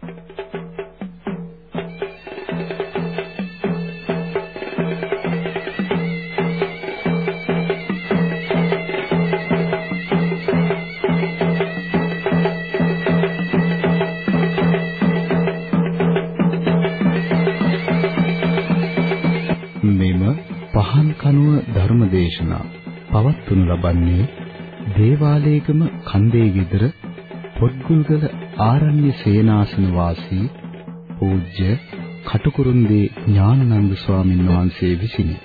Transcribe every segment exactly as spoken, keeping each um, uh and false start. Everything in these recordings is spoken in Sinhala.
ධර්මදේශනා පවත්වනු ලබන්නේ දේවාලේගම කන්දේ ගෙදර පොත්ගුල්ගල ආරණ්‍ය සේනාසන වාසී පූජ්‍ය කටුකුරුන්දී ඥානানন্দ ස්වාමීන් වහන්සේ විසිනි.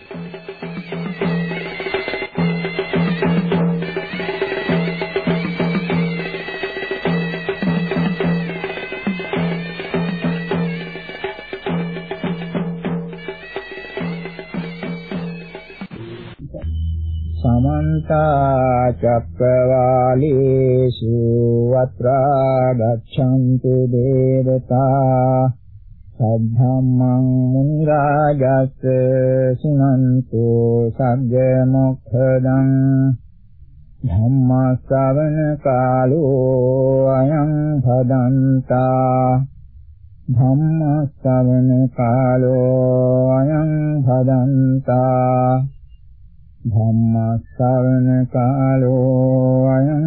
චක්කවාලේසු අත්‍රා ගච්ඡන්තු දේවතා සද්ධම්මං මුනි රාජස් සුනන්තු සග්ග මොක්ඛදං ධම්ම ශ්‍රවණ කාලෝ අයං භදන්තා ධම්ම ශ්‍රවණ කාලෝ අයං භදන්තා ධම්ම ශ්‍රවණ කාලෝ අයං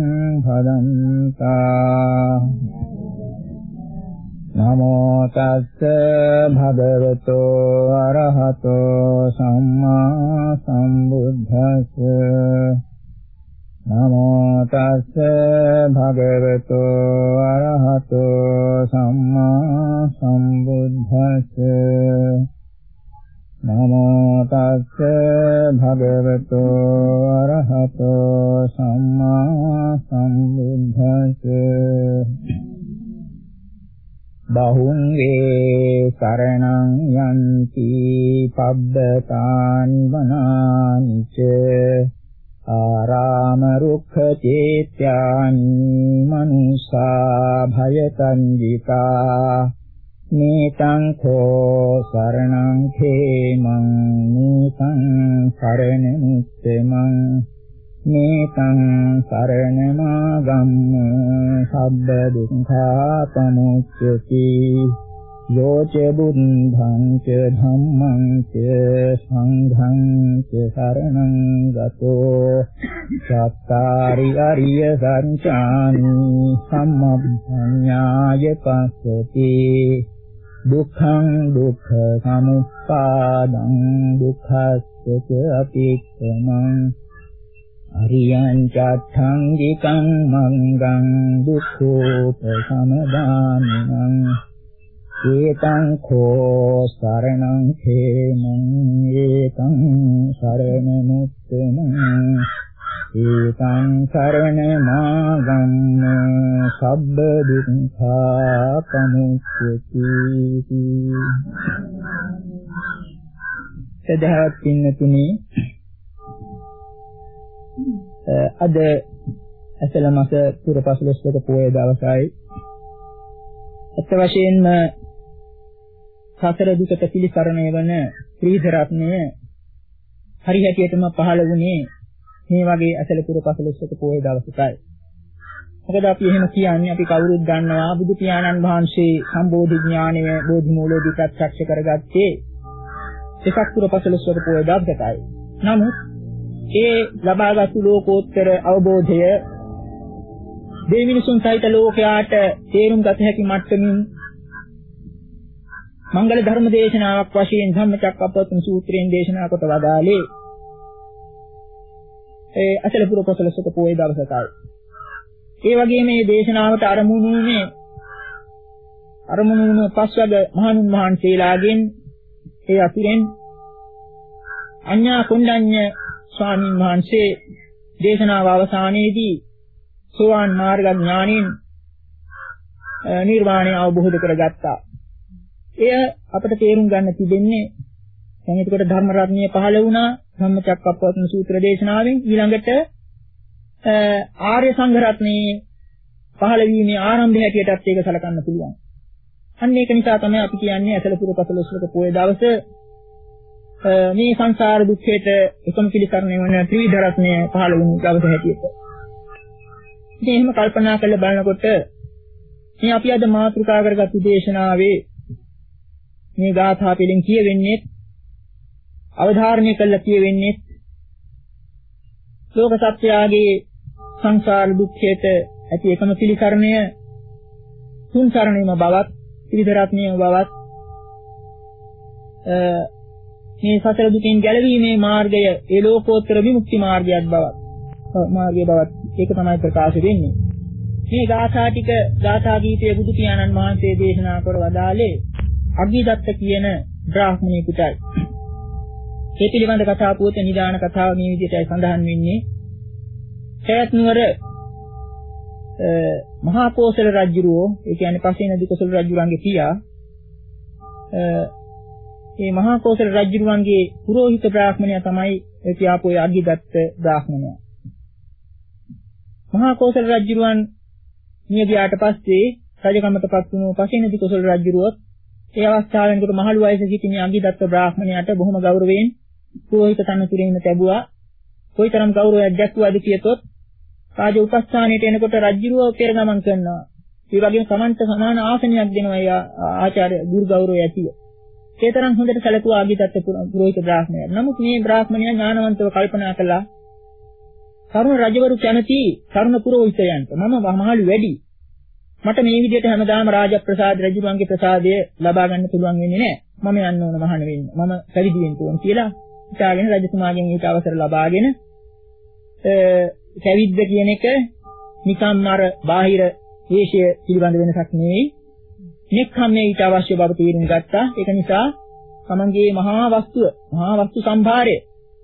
භදන්තා නමෝ තස්ස භගවතෝ අරහතෝ සම්මා සම්බුද්දස්ස නමෝ තස්ස භගවතෝ අරහතෝ සම්මා සම්බුද්දස්ස නමෝ තස්ස භගවතෝ අරහතෝ සම්මා සම්බුද්දස්ස බහුංගේ සරණං යන්ති පබ්බතානි වනානිච ආරාම රුක්ඛ චේත්‍යානි මනුසා භයතංජිකා නීතං කෝ සරණං khemං නීතං සරණ මුත්තමං නීතං සරණ මාගම්ම සබ්බ දුක්ඛා පමුච්චති යෝච බුද්ධං ච ධම්මං ච සංඝං ච සරණං ගතෝ චත්තාරි අරිය සංචානි සම්මප්පඤ්ඤාය පස්සති දුක්ඛං දුක්ඛ සමුප්පාදං දුක්ඛස්ස අපික්ඛමං අරියං චත්තංගිකං මංගං දුක්ඛෝපසමදානං ඒතං කෝ සරණං khemං ඒතං සරණ මුත්තමං ඒතං සරණ මාගම්ම සබ්බ දුක්ඛා පමුච්චති. සදහවත් පින්නතුනි, අද ඇසළ මාස පුර පසළොස්වක පොය දවසයි. අත් වශයෙන්ම සතර දුකට පිළිසරණය වන ත්‍රිවිධ රත්නය හරියටියටම පහළ වුණේ මේ වගේ ඇසළ පුර පසළොස්වක පොය දවසකයි. මොකද අපි එහෙම කියන්නේ අපි කවුරුත් දන්නවා බුදු පියාණන් වහන්සේ සම්බෝධි ඥානය බෝධි මූලෝදී ප්‍රත්‍යක්ෂ කරගත්තේ දෙසක් පුර පසළොස්වක පොය දවසකයි. නමුත් ඒ ලබාගත් ලෝකෝත්තර අවබෝධය දෙවිනිසුන් සහිත ලෝකයාට තේරුම් ගත හැකි මට්ටමින් මංගල ධර්ම දේශනාවක් වශයෙන් ධම්මචක්කප්පවත්තන සූත්‍රයෙන් දේශනා කොට වදාළේ ඒ අසල පුර පසළොස්වක පොය දවසටයි. ඒ වගේම මේ දේශනාවට අරමුණු වුණේ අරමුණු වුණ පස්වග මහණුන් වහන්සේලාගෙන් ඒ අතුරෙන් අඤ්ඤා කුණ්ඩඤ්ඤ ස්වාමීන් වහන්සේ දේශනාව අවසානයේදී සෝවාන් මාර්ග ඥානෙන් නිර්වාණය අවබෝධ කරගත්තා. එය අපට තේරුම් ගන්න තිබෙන්නේ දැන් එතකොට ධර්ම රත්නය පහළ වුණා ධම්මචක්කප්පවත්තන සූත්‍ර දේශනාවෙන්. ඊළඟට ආර්ය සංඝ රත්නයේ පහළ වීමේ ආරම්භය හැටියටත් ඒක සලකන්න පුළුවන්. අන්න ඒක නිසා තමයි අපි කියන්නේ ඇසළ පුර පසළොස්වක පොය දවස මේ සංසාර දුක්ඛයට එකම පිළිසරණය වන ත්‍රිවිධ රත්නය පහළ වුණු දවස හැටියට. ඉතින් එහෙම කල්පනා කරලා බලනකොට මේ අපි අද මාතෘකා කරගත්තු දේශනාවේ මේ ගාථා පිළින් කියවෙන්නේ අවධාරණය කළ කියවෙන්නේ ලෝක සත්‍යයේ සංසාර දුක්ඛයට ඇති එකම පිළිකරණය තුන් සරණේම බවත් ත්‍රිවිධ බවත් මේ සතර දුකින් ගැලවීමේ මාර්ගය ඒ ලෝකෝත්තර විමුක්ති මාර්ගයක් බවත් මාර්ගය බවත් ඒක තමයි ප්‍රකාශ වෙන්නේ. මේ ගාථා ටික ගාථා ගීතයේ බුදු පියාණන් වහන්සේ දේශනා කර වදාළේ අග්ගිදත්ත කියන බ්‍රාහ්මණයෙකුටයි. ඒ පිළිබඳ කතා පුවත නිදාන කතාව මේ විදිහටයි සඳහන් වෙන්නේ. සයත් නුවර මහා කෝසල රජුරෝ ඒ කියන්නේ පසේනදී කෝසල රජුරන්ගේ පියා මේ මහා කෝසල රජුරුවන්ගේ පුරোহিত බ්‍රාහ්මණයා තමයි ඒ කියාපු අග්ගිදත්ත බ්‍රාහ්මණයා. මහා කෝසල රජුරුවන් මිය ගියාට පස්සේ රජකමටපත් වුණු පසේනදී කෝසල රජුරුවොත් ඒ අවස්ථාවෙන්කට මහලු වයසේ සිටින අග්ගිදත්ත බ්‍රාහ්මණයාට බොහොම ගෞරවයෙන් පුරোহিত තනතුරෙන් ලැබුවා. කොයිතරම් ගෞරවයක් දැක්වුවාද කියතොත් රාජ උපස්ථානයට එනකොට රජුරුව පෙර ගමන් කරනවා. ඒ වගේම සමන්ත සමාන ආසනයක් දෙනවා ආචාර්ය ගුරු ගෞරවය ඇතිව. ඒ තරම් හොඳට සැලකුවා අග්ගිදත්ත පුරোহিত බ්‍රාහ්මණයා. නමුත් මේ බ්‍රාහ්මණයා ඥානවන්තව කල්පනා කළා තරුණ රජවරු කැමති තරුණ පුරোহিতයන්ට මම මහලු වැඩි. මට මේ විදිහට හැමදාම රාජ ප්‍රසාද රජුගේ ප්‍රසාදය ලබා ගන්න පුළුවන් වෙන්නේ නැහැ. මම යන්න ඕන මහාන වෙන්න. මම පැවිදි වෙන්න ඕන කියලා හිතාගෙන රජතුමාගෙන් ඊට අවසර ලබාගෙන පැවිද්ද කියන එක නිකම්ම අර බාහිර දේශය පිළිබඳ වෙනසක් නෙවෙයි. නෙක්ඛම්මේ ඊට අවශ්‍ය බව තේරුම් ගත්තා. ඒක නිසා තමන්ගේ මහා වස්තුව, මහා වස්තු සම්භාරය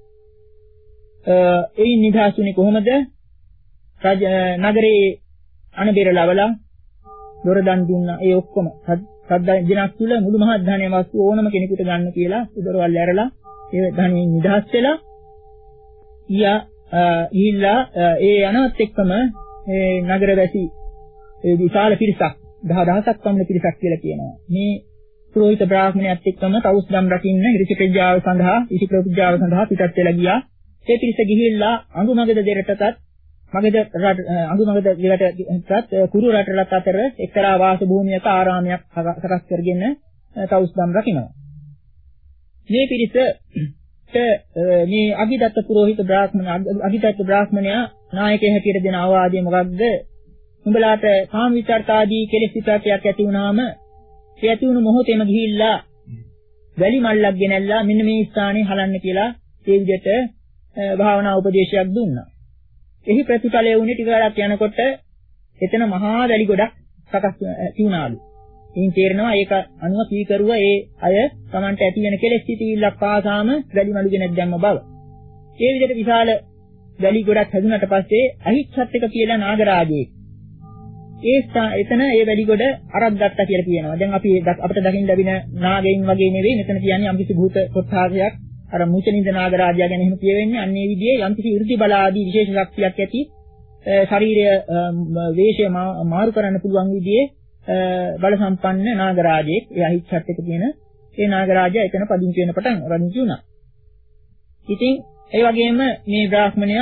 ඒ නිදාසුනේ කොහොමද? රජ නගරේ අනබෙර ලවලා දොර දන් දුන්නා. ඒ ඔක්කොම සද්දා දිනක් තුල මුළු මහත් ධනය වස්තු ඕනම කෙනෙකුට ගන්න කියලා දොරවල් ඇරලා ඒ ධනෙ නිදහස් වෙලා ඊයා ඊළා ඒ යනවත් එක්කම ඒ නගරවැසි ඒ විශාල පිරිසක් දහදහසක් පමණ පිරිසක් කියලා කියනවා. මේ පුරোহিত බ්‍රාහ්මණයත් එක්කම තවුස් දම් රකින්න ඍෂි ප්‍රජාව සඳහා ඍෂි ප්‍රජාව සඳහා පිටත් වෙලා ගියා. ඒ පිරිස ගිහිල්ලා අඟුමගද දෙරටටත් මගද අඟුමගද දෙරටටත් කුරු රටලත් අතර එක්තරා වාස භූමියක ආරාමයක් සකස් කරගෙන තවුස් දම් රකින්නවා. මේ පිරිස මේ අග්ගිදත්ත පුරোহিত බ්‍රාහ්මණ අග්ගිදත්ත බ්‍රාහ්මණයා නායකයෙක් හැටියට දෙන අවවාදය මොකක්ද? උඹලාට කාම විචාරකාදී කෙලෙස් විචාරයක් ඇති වුණාම ඒ ඇති වුණු මොහොතේම ගිහිල්ලා වැලි මල්ලක් ගෙනල්ලා මෙන්න මේ ස්ථානේ හලන්න කියලා ඒ විදිහට භාවනා උපදේශයක් දුන්නා. එහි ප්‍රතිඵලය වුණේ ටික වෙලක් යනකොට එතන මහා වැලි ගොඩක් සකස් වුණාලු. ඉන් තේරෙනවා ඒක අනුව කීකරුව ඒ අය Tamanට ඇති වෙන කෙලෙස් සිටිවිල්ලක් පාසාම වැලි මලු ගෙනත් දැම්ම බව. ඒ විදිහට විශාල වැලි ගොඩක් හැදුනට පස්සේ අහිච්ඡත් එක කියලා නාගරාජයෙක් ඒ එතන ඒ වැලි ගොඩ අරක් ගත්තා කියලා කියනවා. දැන් අපි අපිට දකින්න ලැබෙන නාගයින් වගේ නෙවෙයි. මෙතන කියන්නේ යම්කිසි භූත කොට්ඨාසයක් අර මුචනින්ද නාගරාජයා ගැන එහෙම කියවෙන්නේ. අන්න ඒ විදිහේ යම්කිසි 이르දි බල ආදී විශේෂ ශක්තියක් ඇති ශරීරය වේශය මාරු කරන්න පුළුවන් විදිහේ බල සම්පන්න නාගරාජයෙක්. ඒ අහිච්ඡත් එක කියන ඒ නාගරාජයා එතන පදිංචි වෙන පටන් රණිජු වුණා. ඉතින් ඒ වගේම මේ බ්‍රාහ්මණයා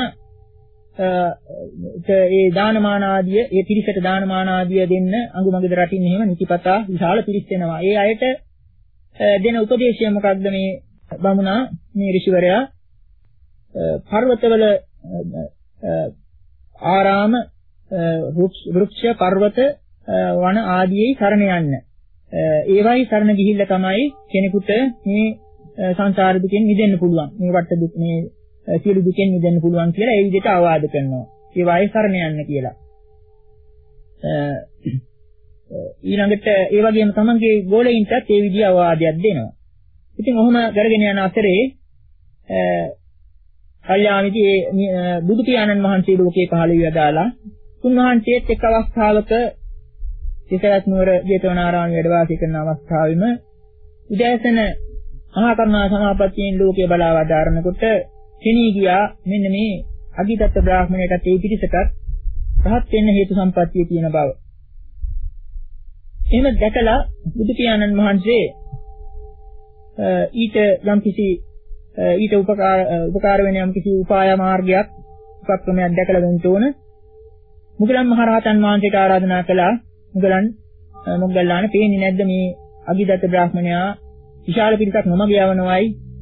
ඒ දානමාන ආදිය ඒ පිරිසට දානමාන ආදිය දෙන්න අඟුමඟද රටින් එහෙම නිතිපතා විශාල පිරිස් වෙනවා. ඒ අයට දෙන උපදේශය මොකක්ද මේ බමුණා මේ ඍෂිවරයා පර්වතවල ආරාම වෘක්ෂ පර්වත වන ආදියේ සරණ යන්න. ඒවයි සරණ ගිහිල්ලා තමයි කෙනෙකුට මේ සංසාර දුකෙන් මිදෙන්න පුළුවන්. මේ වට දුක් මේ සියලු දුකෙන් මිදෙන්න පුළුවන් කියලා ඒ විදිහට අවවාද කරනවා. ඒ වායේ සරණ යන්න කියලා. ඊළඟට ඒ වගේම තමන්ගේ ගෝලයින්ටත් ඒ විදිහ අවවාදයක් දෙනවා. ඉතින් ඔහොම කරගෙන යන අතරේ කල්යාමිති බුදු පියාණන් වහන්සේ ලෝකේ පහළ වී අදාලා උන්වහන්සේත් එක් අවස්ථාවක සිතවත් නුවර ජේතවනාරාමයේ වැඩ වාසය කරන අවස්ථාවෙම උදෑසන මහා කරුණා සමාපත්තියෙන් ලෝකේ බලා වදාරනකොට කෙනී ගියා මෙන්න මේ අග්ගිදත්ත බ්‍රාහ්මණයටත් ඒ පිරිසටත් රහත් වෙන්න හේතු සම්පත්තිය තියෙන බව. එහෙම දැකලා බුදු පියාණන් වහන්සේ ඊට යම්කිසි ඊට උපකාර උපකාර වෙන යම්කිසි උපාය මාර්ගයක් උපක්‍රමයක් දැකලා දෙන්න ඕන. මුගලන් මහරහතන් වහන්සේට ආරාධනා කළා. මුගලන් මොග්ගල්ලාන පේන්නේ නැද්ද මේ අගිදත්ත බ්‍රාහ්මණයා විශාල පිරිසක් නොමග යවනවයි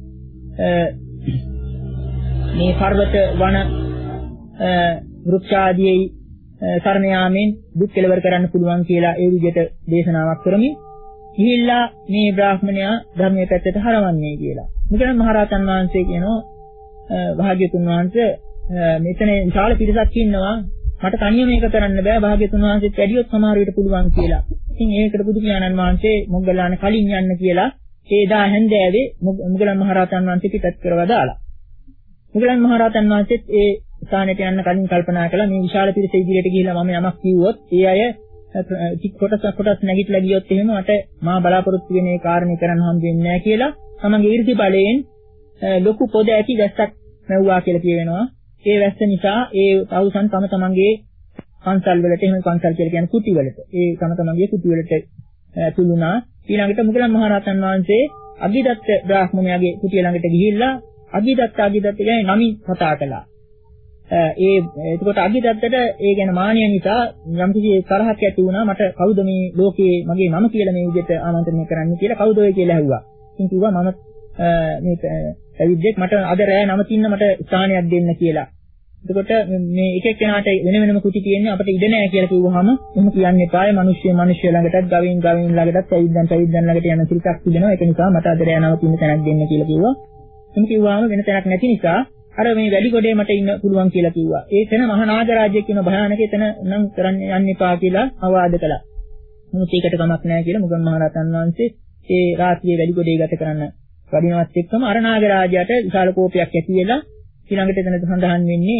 මේ පර්වත වන වෘක්ෂාදී සරණ යාමෙන් දුක් කෙලවර කරන්න පුළුවන් කියලා ඒ විදිහට දේශනාවක් කරමින් ගිහිල්ලා මේ බ්‍රාහ්මණයා ධර්මයේ පැත්තට හරවන්නේ කියලා. මුගලන් මහරහතන් වහන්සේ කියනවා භාග්‍යතුන් වහන්සේ මෙතන විශාල පිරිසක් ඉන්නවා මට තනියම මේක කරන්න බෑ භාග්‍යතුන් වහන්සේත් වැඩියොත් සමහර විට පුළුවන් කියලා. ඉතින් ඒකට බුදු පියාණන් වහන්සේ මොග්ගල්ලාන කලින් යන්න කියලා ඒ දා හැන්දෑවේ මුගලන් මහරහතන් වහන්සේ පිටත් කරවලා දාලා. මුගලන් මහරහතන් වහන්සේත් ඒ ස්ථානයට යන්න කලින් කල්පනා කළා මේ විශාල පිරිස ඉදිරියට ගිහිල්ලා මම යමක් කිව්වොත් ඒ අය කොටස් කොටස් නැගිටලා ගියොත් එහෙම මට මා බලාපොරොත්තු වෙන ඒ කාරණේ කරන්න හම්බ වෙන්නේ නැහැ කියලා තමන්ගේ ඊර්ති බලයෙන් ලොකු පොද ඇති වැස්සක් නැවුවා කියලා කියවෙනවා. ඒ වැස්ස නිසා ඒ තවුසන් තම තමන්ගේ පන්සල් වලට එහෙම පන්සල් කියලා කියන්නේ කුටි වලට ඒ තම තමන්ගේ කුටි වලට තුළුණා. ඊළඟට මුගලන් මහරහතන් වහන්සේ අගිදත්ත බ්‍රාහ්මණයාගේ කුටිය ළඟට ගිහිල්ලා අගිදත්ත අගිදත්ත කියන්නේ නමින් කතා කළා. ඒ එතකොට අගිදත්තට ඒ ගැන මානිය නිසා යම්කිසි තරහක් ඇති වුණා. මට කවුද මේ ලෝකයේ මගේ නම කියලා මේ විදිහට ආමන්ත්‍රණය කරන්නේ කියලා කවුද ඔය කියලා ඇහුවා. ඉතින් කිව්වා මම මේ පැවිද්දෙක් මට අද රෑ නම තින්න මට ස්ථානයක් දෙන්න කියලා. එතකොට මේ එක එක්කෙනාට වෙන වෙනම කුටි තියෙන්නේ අපිට ඉඩ නැහැ කියලා කිව්වහම එහෙම කියන්න එපායි. මිනිස්සු මිනිස්සු ළඟටත් ගවින් ගවින් ළඟටත් පැවිද්දන් පැවිද්දන් ළඟට යන සිරිතක් තිබෙනවා. ඒක නිසා මට අද රෑ නම තින්න තැනක් දෙන්න කියලා කිව්වා. එම් කිව්වහම වෙන තැනක් නැති නිසා අර මේ වැඩි කොටේ මට ඉන්න පුළුවන් කියලා කිව්වා. ඒ තැන මහා නාග රාජ්‍යයක් කියන භයානක එතන නම් කරන්න යන්න එපා කියලා අවවාද කළා. මොකද ඒකට කමක් නැහැ කියලා මුගන් මහරහතන් වහන්සේ ඒ රාත්‍රියේ වැඩි කොටේ ගත කරන්න වඩිනවත් එක්කම අර නාග රාජයාට විශාල කෝපයක් ඇති වෙලා ඊළඟට එතන සඳහන් වෙන්නේ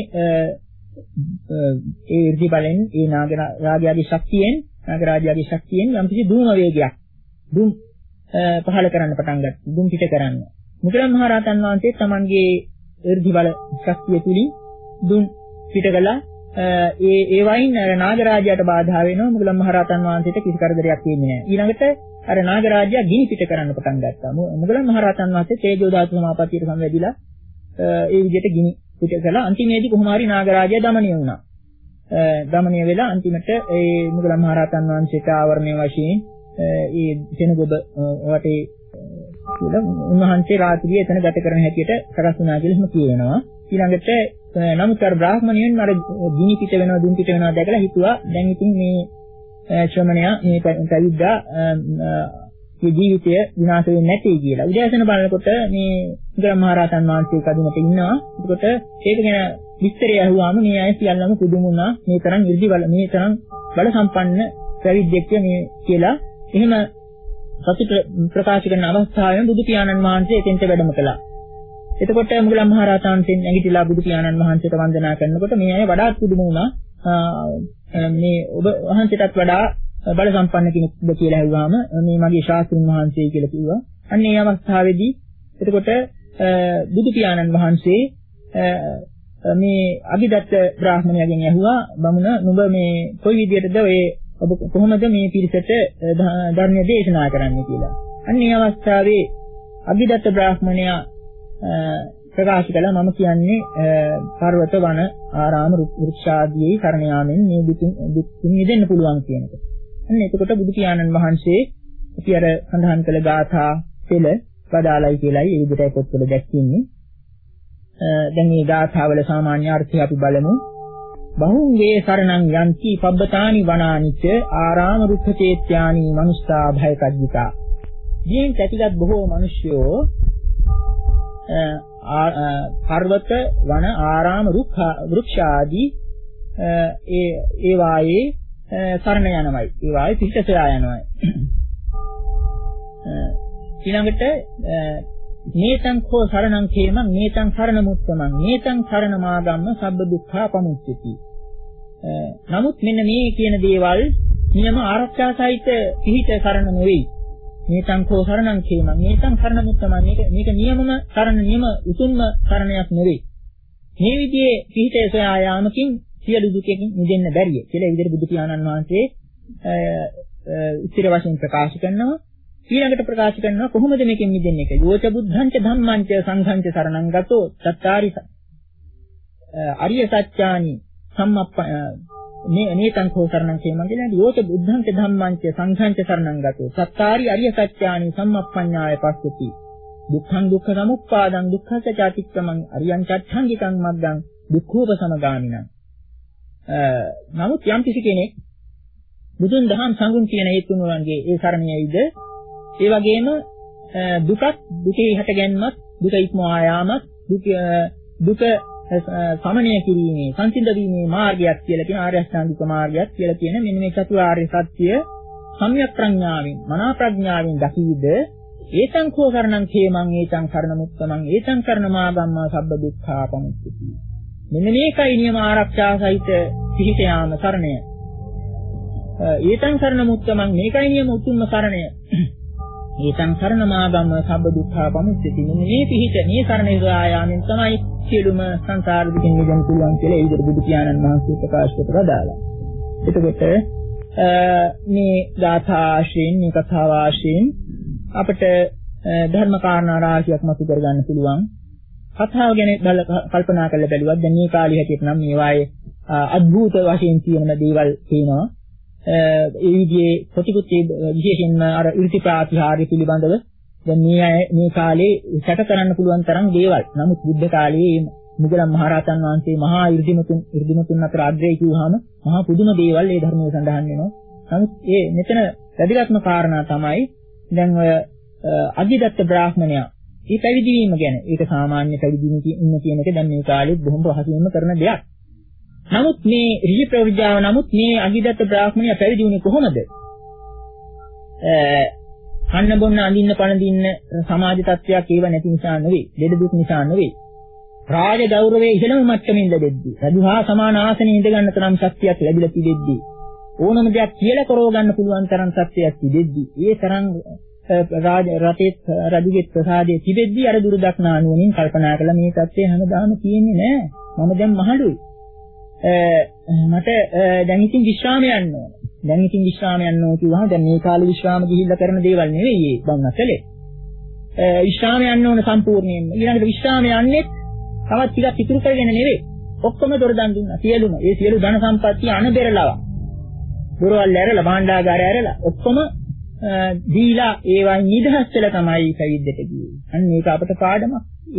ඒ ඉර්ධි බලෙන් ඒ නාග රාජයාගේ ශක්තියෙන් නාග රාජයාගේ ශක්තියෙන් යම්කිසි ධූම වේගයක් දුම් පහල කරන්න පටන් ගත්තා. දුම් පිට කරන්න. මුගලන් මහරහතන් වහන්සේ තමන්ගේ ඉර්ධි බල ශක්තිය තුලින් දුම් පිට කළා. ඒ ඒ වයින් නාග රාජයාට බාධා වෙනවා. මුගලන් මහරහතන් වහන්සේට කිසි කරදරයක් වෙන්නේ නැහැ. ඊළඟට අර නාග රාජයා ගිනි පිට කරන්න පටන් ගත්තා. මුගලන් මහරහතන් වහන්සේ තේජෝ ධාතු සමාපත්තියට සම්වැදිලා ඒ විදිහට ගිනි පිට කළා. අන්තිමේදී කොහොම හරි නාග රාජයා দমনය වුණා. দমনය වෙලා අන්තිමට ඒ මුගලන් මහරහතන් වහන්සේට ආවරණය වශයෙන් ඒ සෙනගොබ වටේ කියලා උන්වහන්සේ රාත්‍රියේ එතන ගත කරන හැටියට සකස් වුණා කියලා එහෙම කියවෙනවා. ඊළඟට නමුත් අර බ්‍රාහ්මණයන් අර ගිනි පිට වෙනවා දුම් පිට වෙනවා දැකලා හිතුවා දැන් ඉතින් මේ ශ්‍රමණයා මේ පැවිද්දා ජීවිතය විනාශ වෙන්නේ නැtei කියලා. උදෑසන බලනකොට මේ මුගලන් මහරහතන් වහන්සේ කදිනට ඉන්නවා. එතකොට ඒක ගැන විස්තරය අහුවාම මේ අය සියල්ලම පුදුම වුණා. මේ තරම් ඉර්ධි බල මේ තරම් බල සම්පන්න පැවිද්දෙක් මේ කියලා. එහෙම සතුට ප්‍රකාශ කරන අවස්ථාවෙම බුදු පියාණන් වහන්සේ එතෙන්ට වැඩම කළා. එතකොට මුගලන් මහරහතන් වහන්සේ නැගිටලා බුදු පියාණන් වහන්සේට වන්දනා කරනකොට මේ අය වඩාත් පුදුම වුණා. මේ ඔබ වහන්සේටත් වඩා බල සම්පන්න කෙනෙක්ද කියලා අහුවාම මේ මගේ ශාස්ත්‍රීය වහන්සේ කියලා කිව්වා. අන්න ඒ අවස්ථාවේදී එතකොට බුදු පියාණන් වහන්සේ මේ අභිදත්ත බ්‍රාහ්මණයාගෙන් ඇහුවා බමුණ නුඹ මේ කොයි විදිහටද ඔය ඔබ කොහොමද මේ පිරිසට ධර්ම දේශනා කරන්නේ කියලා. අන්න ඒ අවස්ථාවේ අභිදත්ත බ්‍රාහ්මණයා ප්‍රකාශ කළා මම කියන්නේ පර්වත වන ආරාම වෘක්ෂාදී කරණ යාමෙන් මේ දුකින් මිදෙන්න පුළුවන් කියන එක. අන්න එතකොට බුදු පියාණන් වහන්සේ අපි අර සඳහන් කළ ගාථා පෙළ පදාලයි කියලායි ඒ විදිහට පොත්වල දැක්වෙන්නේ. දැන් මේ ගාථාවල සාමාන්‍ය අර්ථය අපි බලමු. බහුං වේ සරණං යන්ති පබ්බතානි වනානිච ආරාම රුක්ඛ චේත්‍යානි මනුස්සා භයකජ්ජිතා. ජීන් ඇතිගත් බොහෝ මිනිස්යෝ පර්වත වන ආරාම රුක්ඛ වෘක්ෂ ආදී ඒ ඒ වායේ සරණ යනවයි. ඒ වායේ පිට සොයා යනවයි. ඊළඟට නේතං කෝ සරණං කේමං නේතං සරණ මුත්තමං නේතං සරණ මාගම්ම සබ්බ දුක්ඛා පමුච්චති. නමුත් මෙන්න මේ කියන දේවල් නියම ආරක්ෂා සහිත පිහිට සරණ නෙවෙයි. නේතං කෝ සරණං කේමං නේතං සරණ මුත්තමං මේක මේක නියමම සරණ නියම උතුම්ම සරණයක් නෙවෙයි. මේ විදිහේ පිහිට සොයා යාමකින් සියලු දුකකින් මිදෙන්න බැරිය කියලා විදිහට බුදු පියාණන් වහන්සේ ඉතිරි වශයෙන් ප්‍රකාශ කරනවා. ඊළඟට ප්‍රකාශ කරනවා කොහොමද මේකෙන් මිදෙන්නේ කියලා. යෝච බුද්ධංච ධම්මංච සංඝංච සරණං ගතෝ චත්තාරි අරිය සත්‍යානි සම්මප්ප මේ නේතං කෝ සරණං කියනවා කියන්නේ යෝත බුද්ධං ච ධම්මං ච සංඝං ච සරණං ගතෝ සත්තාරි අරිය සත්‍යානි සම්මප්පඤ්ඤාය පස්සති දුක්ඛං දුක්ඛ සමුප්පාදං දුක්ඛස්ස චාතික්කමං අරියං චත්තංගිකං මග්ගං දුක්ඛෝපසමගාමිනං. නමුත් යම් කිසි කෙනෙක් බුදුන් දහම් සංගුණ කියන ඒ තුන්වන්ගේ ඒ සරණයයිද ඒ වගේම දුකත් දුකේ හටගැන්මත් දුක ඉක්මවා යාමත් දුක දුක සමනය කිරීමේ සංසිඳ වීමේ මාර්ගයක් කියලා කියන ආර්ය අෂ්ටාංගික මාර්ගයක් කියලා කියන මෙන්න මේ චතුරාර්ය සත්‍ය සම්‍යක් ප්‍රඥාවෙන් මනා ප්‍රඥාවෙන් දකීද ඒතං කෝ කරණං khේමං ඒතං කරණ මුක්තමං ඒතං කරණ මාගම්මා සබ්බ දුක්ඛා පමුච්චති. මෙන්න මේකයි නියම ආරක්ෂා සහිත පිහිට යාම සරණය. ඒතං කරණ මුක්තමං මේකයි නියම උතුම්ම සරණය. ඒතං කරණ මාගම්ම සබ්බ දුක්ඛා පමුච්චති. මෙන්න මේ පිහිට මේ සරණ යාමෙන් තමයි සියලුම සංසාර දුකින් මිදෙන්න පුළුවන් කියලා ඒ විදිහට බුදු පියාණන් වහන්සේ ප්‍රකාශ කරලා. එතකොට මේ ගාථා ආශ්‍රයෙන් මේ කතාව ආශ්‍රයෙන් අපිට ධර්ම කාරණා රාශියක් මතු කරගන්න පුළුවන්. කතාව ගැන කල්පනා කරලා බැලුවත් දැන් මේ කාලේ හැටියට නම් මේවායේ අద్භූත වශයෙන් තියෙන දේවල් තියෙනවා. ඒ විදිහේ ප්‍රතිකුත් විශේෂයෙන්ම අර ඉර්ති ප්‍රාතිහාර්ය පිළිබඳව දැන් මේ මේ කාලේ සැක කරන්න පුළුවන් තරම් දේවල්. නමුත් බුද්ධ කාලයේ මුගලන් මහරහතන් වහන්සේ මහා 이르දිමතුන් 이르දිමතුන් අතර අග්‍රේ කියුවාම මහා පුදුම දේවල් ඒ ධර්මයේ සඳහන් වෙනවා. නමුත් මේ මෙතන වැදගත්ම කාරණා තමයි දැන් ඔය අධිදත්ත බ්‍රාහ්මණයා මේ පැවිදි වීම ගැන. ඒක සාමාන්‍ය පැවිදි ඉන්න කියන එක දැන් මේ කාලෙත් බොහොම පහසුවෙන්ම කරන දෙයක්. නමුත් මේ ඍජු ප්‍රවිද්‍යාව නමුත් මේ අධිදත්ත බ්‍රාහ්මණයා පැවිදි වුණේ කොහොමද? කන්න බොන්න අඳින්න පළඳින්න සමාජ තත්ත්වයක් ඒව නැති නිසා නෙවෙයි. දෙඩ දුක් නිසා නෙවෙයි. රාජ ගෞරවයේ ඉහළම මට්ටමින් ලැබෙද්දී රජුහා සමාන ආසනයේ ඉඳ ගන්න තරම් ශක්තියක් ලැබිලා තිබෙද්දී ඕනම දෙයක් කියලා කරව ගන්න පුළුවන් තරම් ශක්තියක් තිබෙද්දී ඒ තරම් රාජ රටේ රජුගේ ප්‍රසාදයේ තිබෙද්දී අර දුරදක්නා නුවණින් කල්පනා කළා මේ තත්ත්වය හැමදාම තියෙන්නේ නැහැ. මම දැන් මහලුයි. මට දැන් ඉතින් විශ්‍රාම යන්න ඕන. දැන් ඉතින් විශ්‍රාම යන්න ඕන කිව්වහම දැන් මේ කාලේ විශ්‍රාම ගිහිල්ලා කරන දේවල් නෙවෙයි ඒ බං අසලේ. විශ්‍රාම යන්න ඕන සම්පූර්ණයෙන්ම. ඊළඟට විශ්‍රාම යන්නේ තවත් ටිකක් ඉතුරු කරගෙන නෙවෙයි. ඔක්කොම දොර දන් දුන්නා. සියලුම ඒ සියලු ධන සම්පත්තිය අනබෙරලවා. දොරවල් ඇරලා භාණ්ඩාගාරය ඇරලා ඔක්කොම දීලා ඒවා නිදහස් වෙලා තමයි පැවිද්දට ගියේ. අන්න මේක අපට පාඩමක්.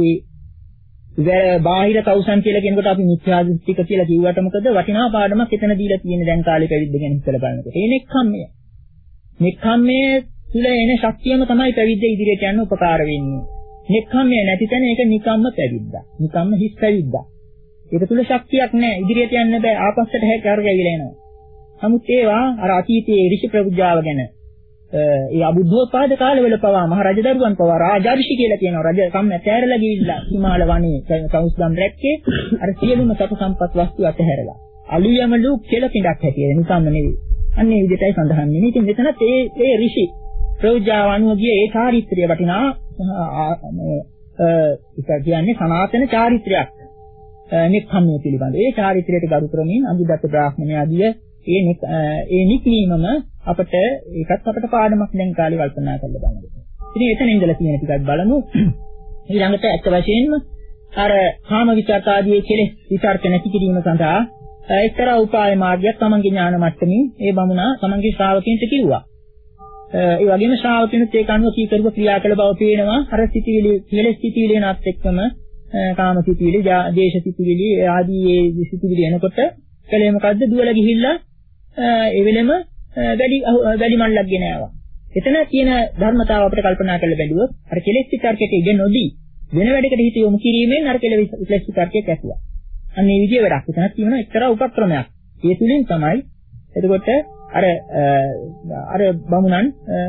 ඒ බාහිර කෞසම් කියලා කියනකොට අපි මිත්‍යා දෘෂ්ටික කියලා කිව්වට මොකද වටිනා පාඩමක් එතන දීලා තියෙන්නේ දැන් කාලේ පැවිද්ද ගැන හිතලා බලනකොට. ඒ නෙක්ඛම්මය. නෙක්ඛම්මය තුල එන ශක්තියම තමයි පැවිද්ද ඉදිරියට යන්න උපකාර වෙන්නේ. නෙක්ඛම්මය නැති තැන ඒක නිකම්ම පැවිද්දා. නිකම්ම හිස් පැවිද්දා. ඒක තුල ශක්තියක් නැහැ. ඉදිරියට යන්න බෑ. ආපස්සට හැකරගවිලා එනවා. නමුත් ඒවා අර අතීතයේ ඍෂි ප්‍රබුද්ධාව ගැන ඒ අබුද්ධෝත්පාද කාලවල පවා මහ රජදරුවන් පවා රාජර්ෂි කියලා කියනවා. රජ කම් ඇතෑරලා ගිහිල්ලා හිමාල වනයේ කවුස්දම් රැක්කේ අර සියලුම සතු සම්පත් වස්තු අතහැරලා. අලුයමලු කියලා පිටක් හැටියේ නිකම්ම නෙවෙයි. අන්න ඒ විදිහටයි සඳහන් වෙන්නේ. ඉතින් මෙතනත් ඒ ඒ ඍෂි ප්‍රබුද්ධාව අනුව ගිය ඒ චාරිත්‍රය වටිනා ඒක කියන්නේ සනාතන චාරිත්‍රයක්. නික්ඛම්මිය පිළිබඳ. ඒ චාරිත්‍රයට ගරු කරමින් අභිදත්ත බ්‍රාහ්මණයාගේ ඒ ඒ නික්මීමම අපට ඒකත් අපට පාඩමක් දැන් කාලේ කල්පනා කරලා බලන්න. ඉතින් එතන ඉඳලා තියෙන ටිකක් බලමු. ඊළඟට ඇත්ත වශයෙන්ම අර කාම විචාරක ආදී කෙලෙස් විචාරක නැති කිරීම සඳහා එක්තරා උපාය මාර්ගයක් තමන්ගේ ඥාන මට්ටමින් ඒ බමුණා තමන්ගේ ශ්‍රාවකයන්ට කිව්වා. ඒ වගේම ශ්‍රාවකයන්ට ඒක අනුව කීකරුව ක්‍රියා කළ බව පේනවා. අර සිටිවිලි කෙලෙස් සිටිවිලි වෙනත් එක්කම කාම සිටිවිලි, දේශ සිටිවිලි ආදී ඒ සිටිවිලි එනකොට කලේ මොකද්ද දුවලා ගිහිල්ලා ඒ වෙලෙම වැඩි වැඩි මණ්ඩලක් ගෙන ආවා. එතන තියෙන ධර්මතාව අපිට කල්පනා කරලා බැලුවොත් අර කෙලෙස් විචාරකයට ඉගෙන නොදී වෙන වැඩකට හිත යොමු කිරීමෙන් අර කෙලෙස් විචාරකයක් ඇතුවා. අන්න මේ විදිය වැඩක්. එතන තියෙන එක්තරා උපක්‍රමයක්. ඒ තුලින් තමයි එතකොට අර අර බමුණන්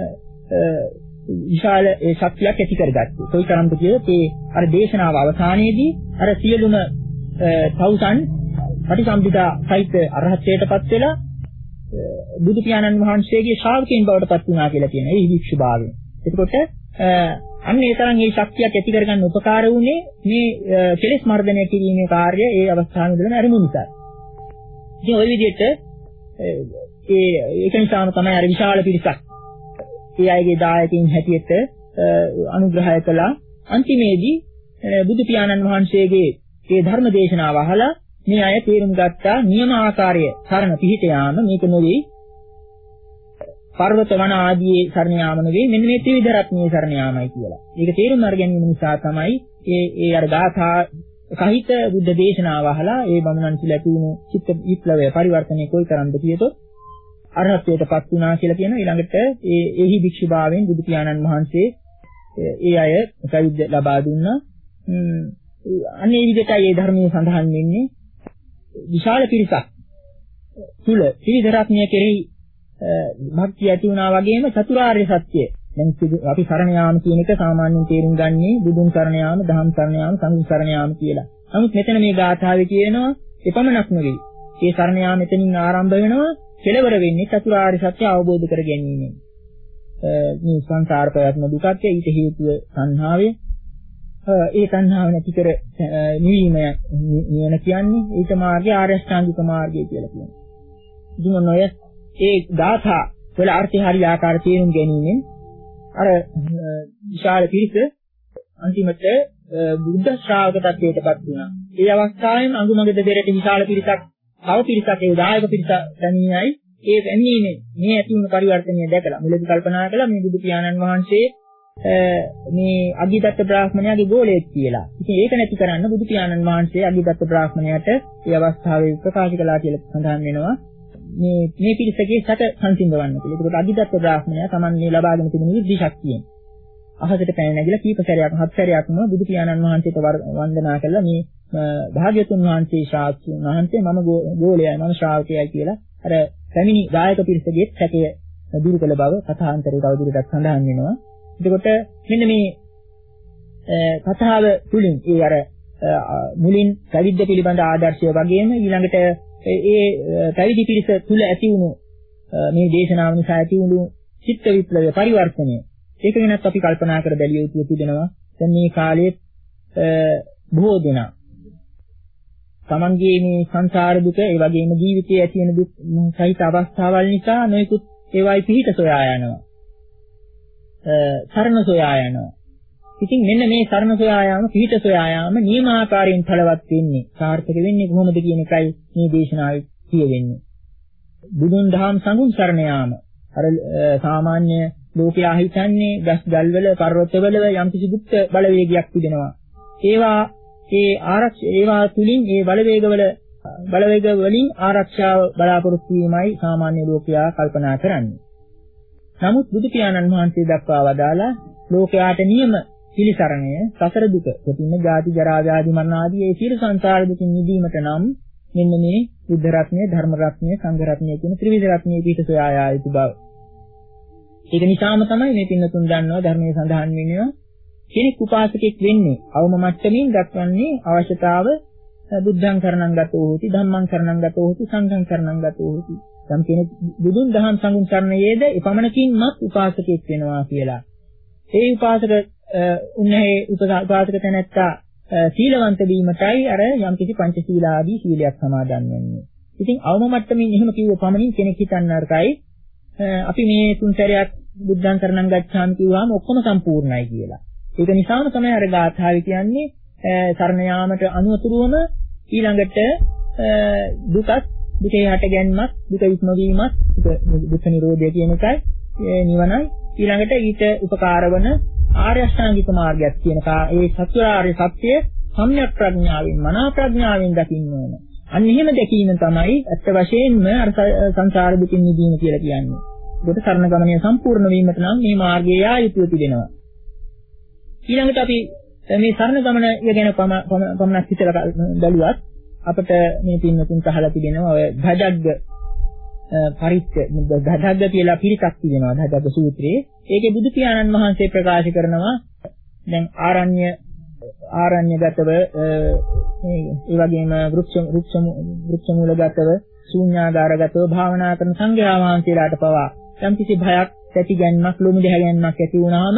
විශාල ඒ ශක්තියක් ඇති කරගත්තේ. කොයි තරම්ද කියොත් ඒ අර දේශනාව අවසානයේදී අර සියලුම තවුසන් පටිසම්භිදා සහිත අරහත්ත්වයටපත් වෙලා බුදු පියාණන් වහන්සේගේ ශ්‍රාවකයන් බවට පත් වුණා කියලා කියන ඒ වික්ෂභාවයෙන්. එතකොට අන්න ඒ තරම් මේ ශක්තියක් ඇති කරගන්න උපකාර වුණේ මේ කෙලෙස් මර්ධනය කිරීමේ කාර්යය ඒ අවස්ථාවේ ඉඳලම ආරම්භ නිසා. ඉතින් ওই විදිහට ඒ ඒක නිසාම තමයි අර විශාල පිරිසක් ඒ අයගේ දායකින් හැටියට අනුග්‍රහය කළා. අන්තිමේදී බුදු පියාණන් වහන්සේගේ මේ ධර්ම දේශනාව අහලා මේ අය තේරුම් ගත්තා නියම ආකාරයේ සරණ පිහිට යාම මේක නෙවෙයි පර්වත වන ආදී සරණ යාම නෙවෙයි මෙන්න මේ ත්‍රිවිධ රත්නයේ සරණ යාමයි කියලා. ඒක තේරුම් අරගෙන ඉන්න නිසා තමයි ඒ ඒ අර ගාථා සහිත බුද්ධ දේශනාව අහලා ඒ බමුණන් කියලා ඇති වුණු චිත්ත විප්ලවය පරිවර්තනය කොයිතරම්ද කියතොත් අරහත්ත්වයටපත් වුණා කියලා කියන ඊළඟට ඒ එහි භික්ෂුභාවයෙන් බුදු පියාණන් වහන්සේ ඒ අය පැවිද්ද ලබා දුන්නා. අනේ විදිහටයි මේ ධර්මයේ සඳහන් වෙන්නේ විශාල පිරිසක් තුල ත්‍රිවිධ රත්නය කෙරෙහි භක්තිය ඇති වුණා වගේම චතුරාර්ය සත්‍ය දැන් අපි සරණ යාම කියන එක සාමාන්‍යයෙන් තේරුම් ගන්නේ බුදුන් සරණ යාම, දහම් සරණ යාම, සංඝ සරණ යාම කියලා. නමුත් මෙතන මේ ගාථාවේ කියනවා එපමණක් නෙවෙයි. මේ සරණ යාම එතනින් ආරම්භ වෙනවා කෙලවර වෙන්නේ චතුරාර්ය සත්‍ය අවබෝධ කර ගැනීමෙන්. මේ සංසාර ප්‍රයත්න දුකත් ඊට හේතුව සංහාවේ. ඒ සංහාව නැති කර නිවීම නිවන කියන්නේ ඊට මාර්ගය ආර්ය අෂ්ටාංගික මාර්ගය කියලා කියනවා. ඉතින් ඔය ඒ ගාථා වල අර්ථය හරි ආකාර තේරුම් ගැනීමෙන් අර විශාල පිරිස අන්තිමට බුද්ධ ශ්‍රාවක tattweටපත් වුණා. ඒ අවස්ථාවෙන් අඟුමඟ දෙරට විශාල පිරිසක් තව පිරිසක් ඒ දායක පිරිස දැනීමයි ඒ දැනීමේ මේ ඇති වුණු පරිවර්තනය දැකලා මුලදී කල්පනා කළා මේ බුදු පියාණන් වහන්සේ මේ අගිදත්ත බ්‍රාහ්මණයාගේ ගෝලයෙක් කියලා. ඉතින් ඒක නැති කරන්න බුදු පියාණන් වහන්සේ අගිදත්ත බ්‍රාහ්මණයාට ඒ අවස්ථාවේ ප්‍රකාශ කළා කියලා සඳහන් වෙනවා. මේ මේ පිරිසගේ සැට සංසිඳවන්න කියලා. ඒකට අගිදත්ත බ්‍රාහ්මණයා Taman මේ ලබාගෙන තිබෙන විදි ශක්තියෙන් අහසට පැන නැගිලා කීප සැරයක් හත් සැරයක්ම බුදු පියාණන් වහන්සේට වන්දනා කළා මේ භාග්‍යවතුන් වහන්සේ ශාස්ත්‍රඥ වහන්සේ මම ගෝලයයි මම ශ්‍රාවකයයි කියලා අර පැමිණි දායක පිරිසගේ සැකය දුරු කළ බව කථාන්තරයේ තවදුරටත් සඳහන් වෙනවා. එතකොට මෙන්න මේ කතාව තුලින් ඒ අර මුලින් පැවිද්ද පිළිබඳ ආදර්ශය වගේම ඊළඟට ඒ පැවිදි පිරිස තුල ඇති වුණු මේ දේශනාව නිසා ඇති වුණු චිත්ත විප්ලවයේ පරිවර්තනය ඒක ගැනත් අපි කල්පනා කර බැලිය යුතු තිබෙනවා. දැන් මේ කාලයේ බොහෝ දෙනා තමන්ගේ මේ සංසාර දුක ඒ වගේම ජීවිතයේ ඇති වෙන දුක් සහිත අවස්ථාවල් නිසා නොයෙකුත් ඒවායි පිහිට සොයා යනවා. සරණ සොයා යනවා. ඉතින් මෙන්න මේ සරණ සොයා යාම පිහිට සොයා යාම නියමාකාරයෙන් ඵලවත් වෙන්නේ සාර්ථක වෙන්නේ කොහොමද කියන එකයි මේ දේශනාවේ කියවෙන්නේ. බුදුන් දහම් සංඝුන් සරණ යාම අර සාමාන්‍ය ලෝකයා හිතන්නේ ගස් ගල්වල පර්වතවල යම්කිසි දුක්ඛ බලවේගයක් තිබෙනවා. ඒවා ඒ ආරක්ෂ ඒවා තුලින් ඒ බලවේගවල බලවේග වලින් ආරක්ෂාව බලාපොරොත්තු වීමයි සාමාන්‍ය ලෝකයා කල්පනා කරන්නේ. නමුත් බුදු පියාණන් වහන්සේ දක්වා වදාලා ලෝකයාට නියම පිළිසරණය සසර දුක කොටින්ම ජාති ජරා ව්‍යාධි මරණ ආදී ඒ සියලු සංසාර දුකින් මිදීමට නම් මෙන්න මේ බුද්ධ රත්නය, ධර්ම රත්නය, සංඝ රත්නය කියන ත්‍රිවිධ රත්නයේ පිට සොයා යා යුතු බව. ඒක නිසාම තමයි මේ පින්නතුන් දන්නවා ධර්මයේ සඳහන් වෙනවා කෙනෙක් උපාසකෙක් වෙන්නේ අවම මට්ටමින් දක්වන්නේ අවශ්‍යතාව බුද්ධං කරණං ගතෝ හෝති, ධම්මං කරණං ගතෝ හෝති, සංඝං කරණං ගතෝ හෝති. යම් කෙනෙක් බුදුන් දහම් සංඝුන් සරණයේද එපමණකින්මත් උපාසකෙක් වෙනවා කියලා. ඒ උපාසක උන්නේ උපාසක තැනැත්තා සීලවන්ත වීමටයි අර යම් කිසි පංචශීලාදී සීලයක් සමාදන් වෙන්නේ. ඉතින් අවම මට්ටමින් එහෙම කිව්ව පමණින් කෙනෙක් හිතන්න අරකයි අපි මේ තුන් සැරයක් බුද්ධං කරණං ගච්ඡාමි කිව්වම ඔක්කොම සම්පූර්ණයි කියලා. ඒක නිසාම තමයි අර ගාථාවේ කියන්නේ සරණ යාමට අනුතුරුවම ඊළඟට දුකත් දුකේ හට ගැනීමත් දුක විස්මවීමත් දුක නිරෝධය කියන එකයි නිවනයි ඊළඟට ඊට උපකාර වන ආර්ය අෂ්ටාංගික මාර්ගයක් කියන ඒ සත්‍යාර්ය සත්‍ය සම්‍යක් ප්‍රඥාවෙන් මනා ප්‍රඥාවෙන් දකින්න ඕන. අන්න එහෙම දැකීම තමයි අත්ත වශයෙන්ම අර සංසාර දුකින් මිදීම කියලා කියන්නේ. ඒකට සරණ ගමනය සම්පූර්ණ වීමට නම් මේ මාර්ගය යා යුතු තිබෙනවා. ඊළඟට අපි මේ සරණ ගමන ගැන පමණක් හිතලා බැලුවත් අපිට මේ පින්නතුන් අහලා තිබෙනවා ඔය ධජග්ග පරිත්‍ත ධජග්ග කියලා පිරිසක් තිබෙනවා ධජග්ග සූත්‍රයේ. ඒකේ බුදු පියාණන් වහන්සේ ප්‍රකාශ කරනවා දැන් ආරණ්‍ය ආරණ්‍යගතව ඒ වගේම වෘක්ෂ වෘක්ෂ වෘක්ෂ මූලගතව ශූන්‍යාගාරගතව භාවනා කරන සංඝයා වහන්සේලාට පවා යම් කිසි භයක් ඇති ගැනීමක් ලොමු දෙහ ගැනීමක් ඇති වුණාම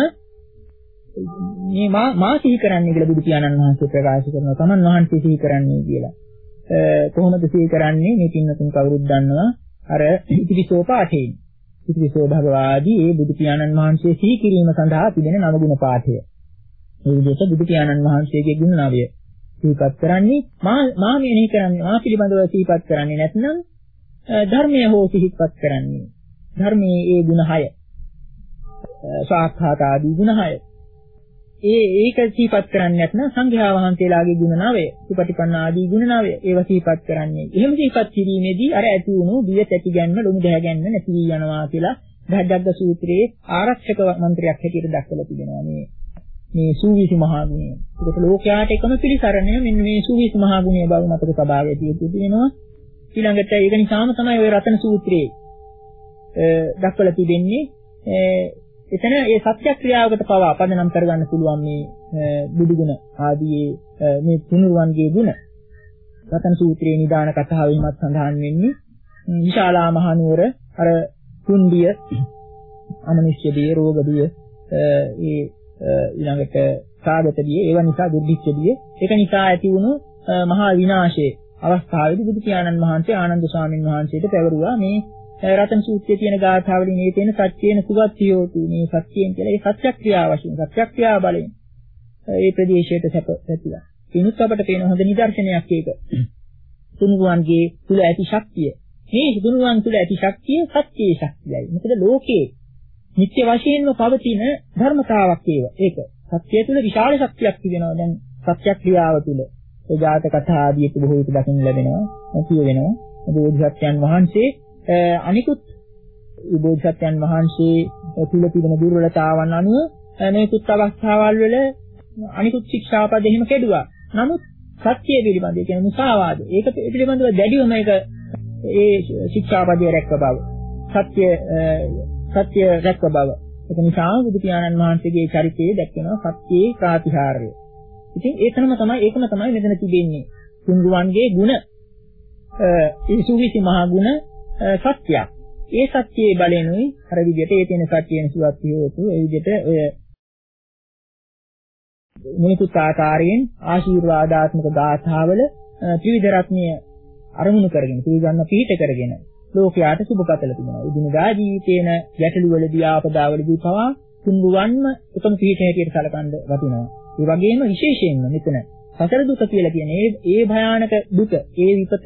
මේ මා මා සිහි කරන්නේ කියලා බුදු පියාණන් වහන්සේ ප්‍රකාශ කරනවා. තමන් වහන්සේ සිහි කරන්නේ කියලා. කොහොමද සිහි කරන්නේ? මේ පින්නතුන් කවුරුත් දන්නවා. අර ඉතිවිසෝ පාඨයෙන්. ඉතිවිසෝ භගවාදී ඒ බුදු පියාණන් වහන්සේ සිහි කිරීම සඳහා තිබෙන නවගුණ පාඨය. මේ විදිහට බුදු පියාණන් වහන්සේගේ ගුණ නවය. සිහිපත් කරන්නේ මා මා මෙනෙහි කරන්නේ මා පිළිබඳව සිහිපත් කරන්නේ නැත්නම් ධර්මය හෝ සිහිපත් කරන්නේ ධර්මයේ ඒ ගුණ හය සාක්ඛාත ආදී ගුණ හය ඒ ඒක සිහිපත් කරන්නේ නැත්නම් සංඝයා වහන්සේලාගේ ගුණ නවය සුපටිපන්න ආදී ගුණ නවය ඒවා සිහිපත් කරන්නේ එහෙම සිහිපත් කිරීමේදී අර ඇති වුණු දිය තැති ගැන්ම ලුණු දැහ ගැන්ම නැති වී යනවා කියලා ධග්ග සූත්‍රයේ ආරක්ෂක මන්ත්‍රයක් හැටියට දක්වලා තිබෙනවා මේ මේ සූවිසි මහා ගුණය. ඒකට ලෝකයාට එකම පිළිසරණය මෙන්න මේ සූවිසි මහා ගුණය බව මතක තබා ගැනීම තියෙනවා. ඊළඟට ඒක නිසාම තමයි ওই රතන සූත්‍රයේ දක්වලා තිබෙන්නේ එතන ඒ සත්‍ය ක්‍රියාවකට පවා පදනම් කරගන්න පුළුවන් මේ බුදු ගුණ ආදී මේ තුනුරුවන්ගේ ගුණ. රතන සූත්‍රයේ නිදාන කතාවෙහිමත් සඳහන් වෙන්නේ විශාලා මහනුවර අර කුණ්ඩිය අමනුෂ්‍ය දිය රෝග දිය ඒ ඊළඟට සාගත දිය ඒව නිසා දුර්භික්ෂ දිය ඒක නිසා ඇති වුණු මහා විනාශයේ අවස්ථාවේදී බුදු පියාණන් වහන්සේ ආනන්ද ස්වාමීන් වහන්සේට පැවරුවා මේ රතන සූත්‍රයේ තියෙන ගාථාවලින් මේ තියෙන සත්‍යේන සුගතියෝතු මේ සත්‍යයෙන් කියලා ඒ සත්‍යක්‍රියා වශයෙන් සත්‍යක්‍රියා බලයෙන් ඒ ප්‍රදේශයට සැප ඇතිලා. කිනුත් අපට පේන හොඳ නිදර්ශනයක් ඒක. තුනුරුවන්ගේ තුල ඇති ශක්තිය. මේ තුනුරුවන් තුල ඇති ශක්තිය සත්‍යයේ ශක්තියයි. මොකද ලෝකේ නිත්‍ය වශයෙන්ම පවතින ධර්මතාවක් ඒක. සත්‍යය තුල විශාල ශක්තියක් තිබෙනවා. දැන් සත්‍යක්‍රියාව තුල ඒ ජාතක කතා ආදී බොහෝ විට දකින්න ලැබෙනවා. කිය වෙනවා. බෝධිසත්වයන් වහන්සේ අනිකුත් බෝධිසත්වයන් වහන්සේ තුල තිබෙන දුර්වලතාවන් අනුව මේකුත් අවස්ථාවල් වල අනිකුත් ශික්ෂාපද එහෙම කෙඩුවා. නමුත් සත්‍ය පිළිබඳ ඒ කියන්නේ මුසාවාද ඒක පිළිබඳව දැඩිව මේක ඒ ශික්ෂාපදයේ රැක්ක බව. සත්‍ය සත්‍ය රැක්ක බව. ඒක නිසා බුදු පියාණන් වහන්සේගේ චරිතයේ දැක්වෙනවා සත්‍යයේ ප්‍රාතිහාර්ය. ඉතින් ඒකම තමයි ඒකම තමයි මෙතන තිබෙන්නේ. තුන්රුවන්ගේ ಗುಣ ඒ සුවිසි මහා ගුණ සත්‍යයක්. ඒ සත්‍යයේ බලෙනුයි අර විදිහට ඒ තියෙන සත්‍යයෙන් සුවත් හේතු ඒ විදිහට ඔය මොනිකුත් ආකාරයෙන් ආශිර්වාදාත්මක ගාථාවල ත්‍රිවිධ රත්නය අරමුණු කරගෙන ත්‍රිවිධන්න පිහිට කරගෙන ලෝකයාට සුබපතල තිබෙනවා. ඉදිනදා ජීවිතේන ගැටලුවලදී ආපදාවලදී පවා තුන්රුවන්ම එකම පිහිට හැටියට සැලකන්න වටිනවා. ඒ වගේම විශේෂයෙන්ම මෙතන සතර දුක කියලා කියන්නේ ඒ භයානක දුක ඒ විපත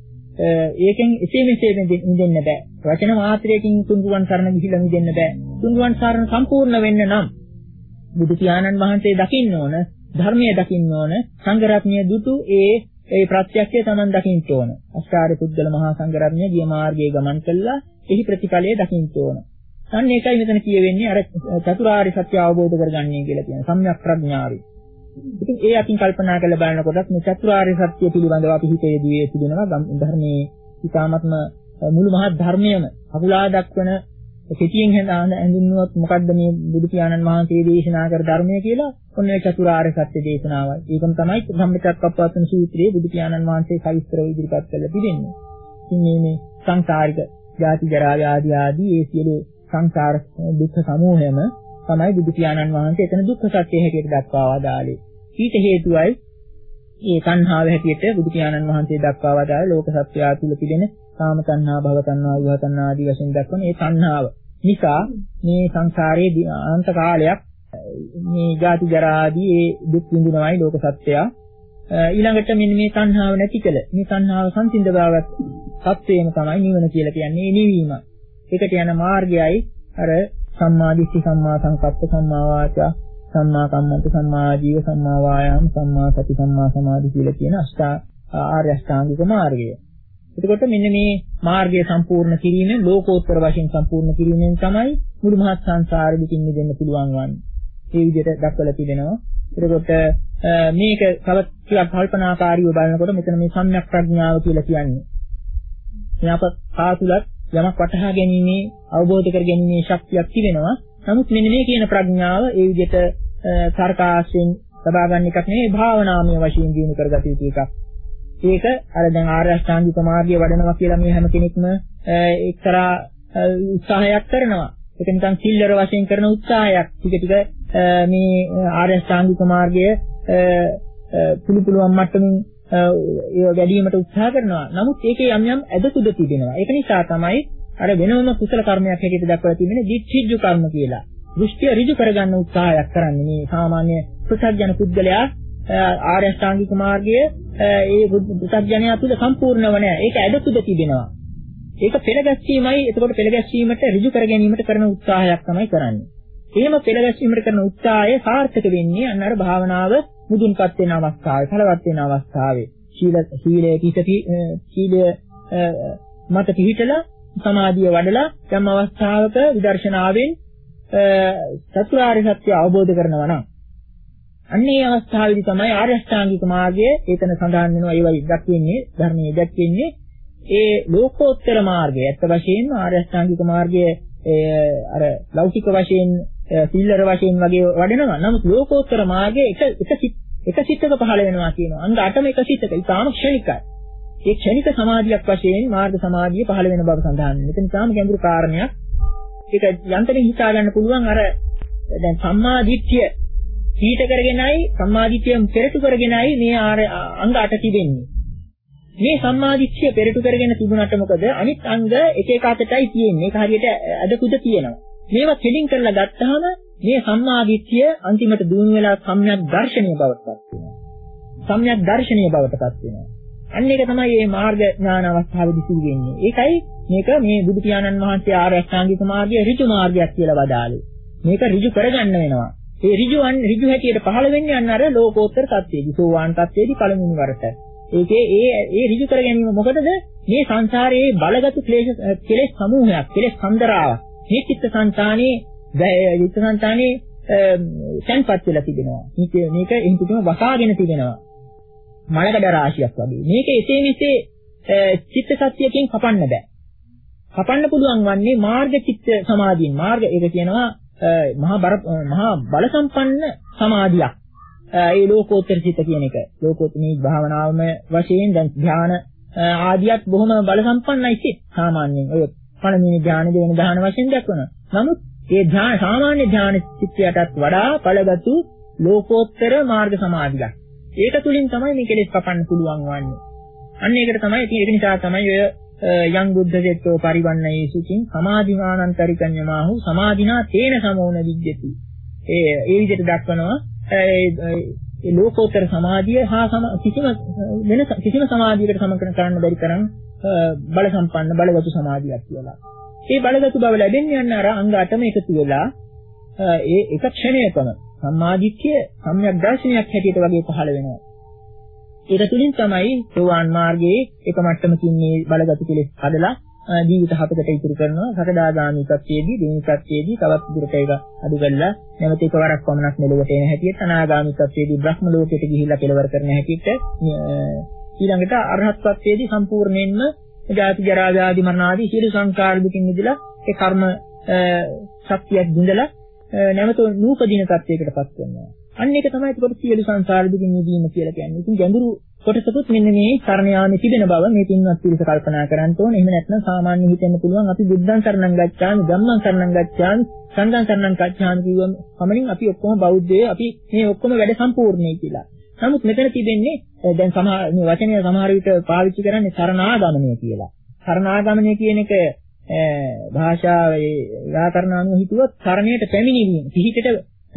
ඒකෙන් එසේ මෙසේ මිදෙන්න බෑ. වචන මාත්‍රයකින් තුන්රුවන් සරණ ගිහිලා මිදෙන්න බෑ. තුන්රුවන් සරණ සම්පූර්ණ වෙන්න නම් බුදු පියාණන් වහන්සේ දකින්න ඕන, ධර්මයේ දකින්න ඕන, සංඝ රත්නය දුටු ඒ ඒ ප්‍රත්‍යක්ෂය Taman දකින්න ඕන. අෂ්ටාර්ය පුද්ගල මහා සංඝ රත්නය ගිය මාර්ගයේ ගමන් කළා එහි ප්‍රතිඵලය දකින්න ඕන. අන්න ඒකයි මෙතන කියවෙන්නේ අර චතුරාර්ය සත්‍ය අවබෝධ කරගන්නේ කියලා කියන සම්‍යක් ප්‍රඥාවයි. ඉතින් ඒ අතින් කල්පනා කරලා බලනකොට මේ චතුරාර්ය සත්‍ය පිළිබඳව අපි හිතේ දුවේ තිබෙනවා ධර්මයේ ඉතාමත්ම මුළු මහත් ධර්මයේම අකුලා දක්වන කෙටියෙන් හඳුන්වුවොත් මොකද්ද මේ බුදු පියාණන් වහන්සේ දේශනා කර ධර්මය කියලා ඔන්න ඒ චතුරාර්ය සත්‍ය දේශනාවයි. ඒකම තමයි ධම්මචක්කප්පවත්තන සූත්‍රයේ බුදු පියාණන් වහන්සේ සවිස්තරව ඉදිරිපත් කරලා තිබෙන්නේ. ඉතින් මේ මේ සංසාරික ජාති ජරා ව්‍යාධි ආදී ඒ සියලු සංසාර දුක්ඛ සමූහයම තමයි බුදු පියාණන් වහන්සේ එතන දුක්ඛ සත්‍ය හැටියට දක්වා වදාළේ. ඊට හේතුවයි මේ තණ්හාව හැටියට බුදු පියාණන් වහන්සේ දක්වා වදාළ ලෝක සත්‍යය තුළ තිබෙන කාම තණ්හා, භව තණ්හා, විභව තණ්හා ආදී වශයෙන් දක්වන මේ තණ්හාව නිසා මේ සංසාරයේ අනන්ත කාලයක් මේ ජාති ජරා ආදී ඒ දුක් විඳිනවායි ලෝක සත්‍යය. ඊළඟට මෙන්න මේ තණ්හාව නැති කළ මේ තණ්හාව සංසිඳ බවත් සත්‍යයම තමයි නිවන කියලා කියන්නේ නිවීම. ඒකට යන මාර්ගයයි අර සම්මා දිට්ඨි, සම්මා සංකප්ප, සම්මා වාචා, සම්මා කම්මන්ත, සම්මා ආජීව, සම්මා වායාම, සම්මා සති, සම්මා සමාධි කියලා කියන අෂ්ටා ආර්ය අෂ්ටාංගික මාර්ගය. එතකොට මෙන්න මේ මාර්ගය සම්පූර්ණ කිරීමෙන් ලෝකෝත්තර වශයෙන් සම්පූර්ණ කිරීමෙන් තමයි මුළු මහත් සංසාරෙ දුකින් මිදෙන්න පුළුවන් වන්නේ. ඒ විදිහට දක්වලා තිබෙනවා. එතකොට මේක තවත් ටිකක් කල්පනාකාරීව බලනකොට මෙතන මේ සම්‍යක් ප්‍රඥාව කියලා කියන්නේ. මේ අප කාතුලත් යමක් වටහා ගැනීමේ අවබෝධ කර ගැනීමේ ශක්තියක් තිබෙනවා. නමුත් මෙන්න මේ කියන ප්‍රඥාව ඒ විදිහට තර්කාශ්‍රයෙන් ලබා ගන්න එකක් නෙවෙයි භාවනාමය වශයෙන් දිනු කරගත යුතු එකක්. ඒක අර දැන් ආර්ය අෂ්ටාංගික මාර්ගය වඩනවා කියලා මේ හැම කෙනෙක්ම එක්තරා උත්සාහයක් කරනවා. ඒක නිකන් සිල්ලර වශයෙන් කරන උත්සාහයක්. ටික ටික මේ ආර්ය අෂ්ටාංගික මාර්ගය පුළු පුළුවන් මට්ටමින් ඒ වැඩිවීමට උත්සාහ කරනවා. නමුත් ඒකේ යම් යම් ඇදකුද තිබෙනවා. ඒක නිසා තමයි අර වෙනම කුසල කර්මයක් හැටියට දක්වලා තිබෙන්නේ දිට්ඨිජ්ජු කර්ම කියලා. දෘෂ්ටිය ඍජු කරගන්න උත්සාහයක් කරන්නේ මේ සාමාන්‍ය ප්‍රසජන පුද්ගලයා ආර්ය අෂ්ටාංගික මාර්ගය ඒ බුද්ධඥයා තුළ සම්පූර්ණව නැහැ. ඒක ඇඩතුද තිබෙනවා. ඒක පෙළගැස්වීමයි. එතකොට පෙළගැස්වීමට ඍජු කර ගැනීමට කරන උත්සාහයක් තමයි කරන්නේ. එහෙම පෙළගැස්වීමට කරන උත්සාහය සාර්ථක වෙන්නේ අන්න අර භාවනාව මුදුන්පත් වෙන අවස්ථාවේ, ඵලවත් වෙන අවස්ථාවේ. සීල සීලයේ කිසි සීලය මත පිහිටලා සමාධිය වඩලා යම් අවස්ථාවක විදර්ශනාවෙන් චතුරාර්ය සත්‍ය අවබෝධ කරනවා නම් අන්නේ අවස්ථාවේදී තමයි ආර්ය අෂ්ටාංගික මාර්ගය ඒතන සඳහන් වෙනවා. ඒවයි දක්වන්නේ ධර්මයේ දක්වන්නේ ඒ ලෝකෝත්තර මාර්ගය. ඇත්ත වශයෙන්ම ආර්ය අෂ්ටාංගික මාර්ගය අර ලෞකික වශයෙන් සිල්ලර වශයෙන් වගේ වඩනවා. නමුත් ලෝකෝත්තර මාර්ගය එක එක එක සිතක පහළ වෙනවා කියනවා. අංග අටම එක සිතක. ඊටාම ක්ෂණිකයි. ඒ ක්ෂණික සමාධියක් වශයෙන් මාර්ග සමාධිය පහළ වෙන බව සඳහන් වෙනවා. එතන තාම ගැඹුරු කාරණයක්. ඒක යන්තමින් හිතා ගන්න පුළුවන්. අර දැන් සම්මා දිට්ඨිය පීඨ කරගෙනයි සම්මා දිට්ඨිය පෙරටු කරගෙනයි මේ අංග අට තිබෙන්නේ. මේ සම්මා දිට්ඨිය පෙරටු කරගෙන තිබුණාට මොකද අනිත් අංග එක එක අතටයි තියෙන්නේ. ඒක හරියට අදකුද තියෙනවා. මේවා කෙලින් කරලා ගත්තාම මේ සම්මා දිට්ඨිය අන්තිමට දුණු වෙලා සම්‍යක් දර්ශනීය බවට පත් වෙනවා. සම්‍යක් දර්ශනීය බවට පත් වෙනවා. අන්න ඒක තමයි මේ මාර්ග ඥාන අවස්ථාවේදී සිදු වෙන්නේ. ඒකයි මේක මේ බුදු පියාණන් වහන්සේ ආර්ය අෂ්ටාංගික මාර්ගයේ ඍජු මාර්ගයක් කියලා වදාළේ. මේක ඍජු කරගන්න වෙනවා. ඒ ඍජුවන් ඍජු හැටියට පහළ වෙන්නේ අන්න අර ලෝකෝත්තර තත්ත්වයේදී, සෝවාන් තත්ත්වයේදී පළමුවෙනි වරට. ඒකේ ඒ ඒ ඍජු කර ගැනීම මොකටද? මේ සංසාරයේ බලගත් ක්ලේශ කෙලෙස් සමූහයක්, කෙලෙස් සම්දරාවක්. මේ චිත්ත සංතානේ, චිත්ත සංතානේ සංපත් වෙලා තිබෙනවා. මේක මේක එහිතුම වසාගෙන තිබෙනවා. මලකඩ රාශියක් වගේ. මේක එසේ මෙසේ චිත්ත සත්‍යයෙන් කපන්න බෑ. කපන්න පුළුවන් වන්නේ මාර්ග චිත්ත සමාධියෙන්. මාර්ග ඒක කියනවා මහා බර මහා බල සම්පන්න සමාධියක්. ඒ ලෝකෝත්තර චිත්ත කියන එක. ලෝකෝත්තර මේ භාවනාවම වශයෙන් දැන් ධ්‍යාන ආදියත් බොහොම බල සම්පන්නයි සිත්. සාමාන්‍යයෙන් ඔය පළවෙනි ධ්‍යාන දෙවෙනි ධ්‍යාන වශයෙන් දක්වනවා. නමුත් මේ ධ්‍යාන සාමාන්‍ය ධ්‍යාන චිත්තයටත් වඩා බලගත්ු ලෝකෝත්තර මාර්ග සමාධියක්. ඒක තුලින් තමයි මේ කෙලෙස් කපන්න පුළුවන් වන්නේ. අන්න ඒකට තමයි ඒක නිසා තමයි ඔය යං බුද්ධ සෙට්ටෝ පරිවන්නයේසුකින් සමාධිමානන්තරිකඤ්ඤමාහු සමාධිනා තේන සමෝන විජ්ජති. ඒ ඒ විදිහට දක්වනවා ඒ ලෝකෝත්තර සමාධිය හා කිසිම වෙන කිසිම සමාධියකට සමකරන කරන්න බැරි තරම් බල සම්පන්න බලගතු සමාධියක් කියලා. ඒ බලගතු බව ලැබෙන්නේ යන අර අංග අටම එකතු වෙලා ඒ එක ක්ෂණයකම සම්මාදිට්ඨිය සම්‍යක් දර්ශනයක් හැටියට වගේ පහළ වෙනවා. ඒක තුලින් තමයි සෝවාන් මාර්ගයේ එක මට්ටමකින් මේ බලගතු කෙලෙස් කඩලා ජීවිත හතකට ඉතුරු කරනවා. සකදාගාමී තත්ත්වයේදී, දෙවෙනි තත්ත්වයේදී තවත් දුරට ඒක අඩු කරලා නැවත එකවරක් පමණක් මෙලොවට එන හැටියට, අනාගාමී තත්ත්වයේදී බ්‍රහ්ම ලෝකයට ගිහිල්ලා කෙලවර කරන හැටියට, ඊළඟට අරහත් ත්වයේදී සම්පූර්ණයෙන්ම ජාති ජරා ව්‍යාධි මරණ ආදී සියලු සංකාර දුකින් මිදලා ඒ කර්ම ශක්තියක් බිඳලා නැවත නූපදින තත්ත්වයකටපත් වෙනවා. අන්න ඒක තමයි ඒකට සියලු සංසාර දුකින් මිදීම කියලා කියන්නේ. ඉතින් ගැඹුරු කොටසකුත් මෙන්න මේ සරණ යාමේ තිබෙන බව මේ පින්වත් පිරිස කල්පනා කරන්න ඕනේ. එහෙම නැත්නම් සාමාන්‍ය හිතෙන්න පුළුවන් අපි බුද්ධං සරණං ගච්ඡාමි, ධම්මං සරණං ගච්ඡාමි, සංඝං සරණං ගච්ඡාමි කියවම පමණින් අපි ඔක්කොම බෞද්ධයෝ, අපි මේ ඔක්කොම වැඩ සම්පූර්ණයි කියලා. නමුත් මෙතන තිබෙන්නේ දැන් සමහර මේ වචනය සමහර විට පාවිච්චි කරන්නේ සරණාගමනය කියලා. සරණාගමනය කියන එක භාෂාවේ ව්‍යාකරණානුව හිතුවොත් සරණයට පැමිණීම, පිහිටට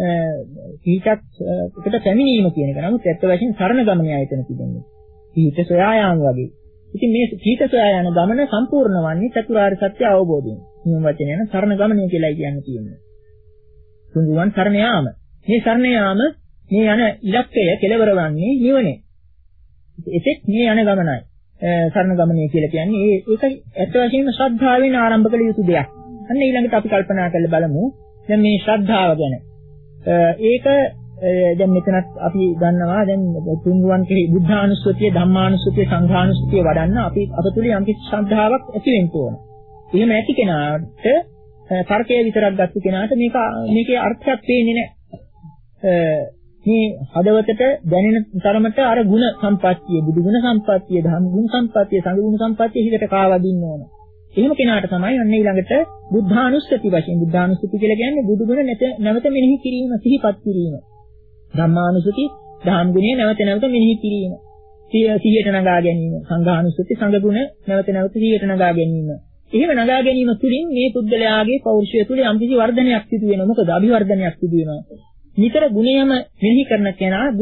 පිහිටකට පැමිණීම කියන එක. නමුත් ඇත්ත වශයෙන් සරණ ගමනය ආයතන තිබෙන්නේ. පිහිට සොයා යාම වගේ. ඉතින් මේ පිහිට සොයා යන ගමන සම්පූර්ණ වන්නේ චතුරාර්ය සත්‍ය අවබෝධයෙන්. මේ වචනය යන සරණ ගමනය කියලා කියන්නේ තියෙන්නේ. තුන්දුවන් සරණ යාම. මේ සරණ යාම මේ යන ඉලක්කය කෙලවර වන්නේ නිවනේ. එතෙක් මේ යන ගමනයි. සරණ ගමනය කියලා කියන්නේ ඒක ඇත්ත වශයෙන්ම ශ්‍රද්ධාවෙන් ආරම්භ කළ යුතු දෙයක්. අන්න ඊළඟට අපි කල්පනා කරලා බලමු දැන් මේ ශ්‍රද්ධාව ගැන. ඒක දැන් මෙතනත් අපි ගන්නවා දැන් තුන්වන් කෙරෙහි බුද්ධානුස්සතිය, ධම්මානුස්සතිය, සංඝානුස්සතිය වඩන්න අපි අපතුලේ යම් කිසි ශ්‍රද්ධාවක් ඇති වෙන්න ඕන. එහෙම ඇති කෙනාට තර්කය විතරක් ගත්ත කෙනාට මේක මේකේ අර්ථයක් පේන්නේ නැහැ. මේ හදවතට දැනෙන තරමට අර ಗುಣ සම්පත්තිය, බුදු ගුණ සම්පත්තිය, ධම්ම ගුණ සම්පත්තිය, සංඝ ගුණ සම්පත්තිය හිතට කාවදින්න ඕන. එහෙම කෙනාට තමයි අන්න ඊළඟට බුද්ධානුස්සති වශයෙන්, බුද්ධානුස්සති කියලා කියන්නේ බුදු ගුණ නැවත මෙනෙහි කිරීම, සිහිපත් කිරීම. ධම්මානුස්සති, ධම්ම ගුණය නැවත නැවත මෙනෙහි කිරීම. සිහියට නගා ගැනීම. සංඝානුස්සති, සංඝ ගුණ නැවත නැවත සිහියට නගා ගැනීම. එහෙම නගා ගැනීම තුළින් මේ පුද්ගලයාගේ පෞරුෂය තුළ යම්කිසි වර්ධනයක් සිදු වෙනවා. මොකද අභිවර්ධනයක් සිදු වෙනවා. නිතර ගුණයම මෙනෙහි කරන කෙනා ගුණ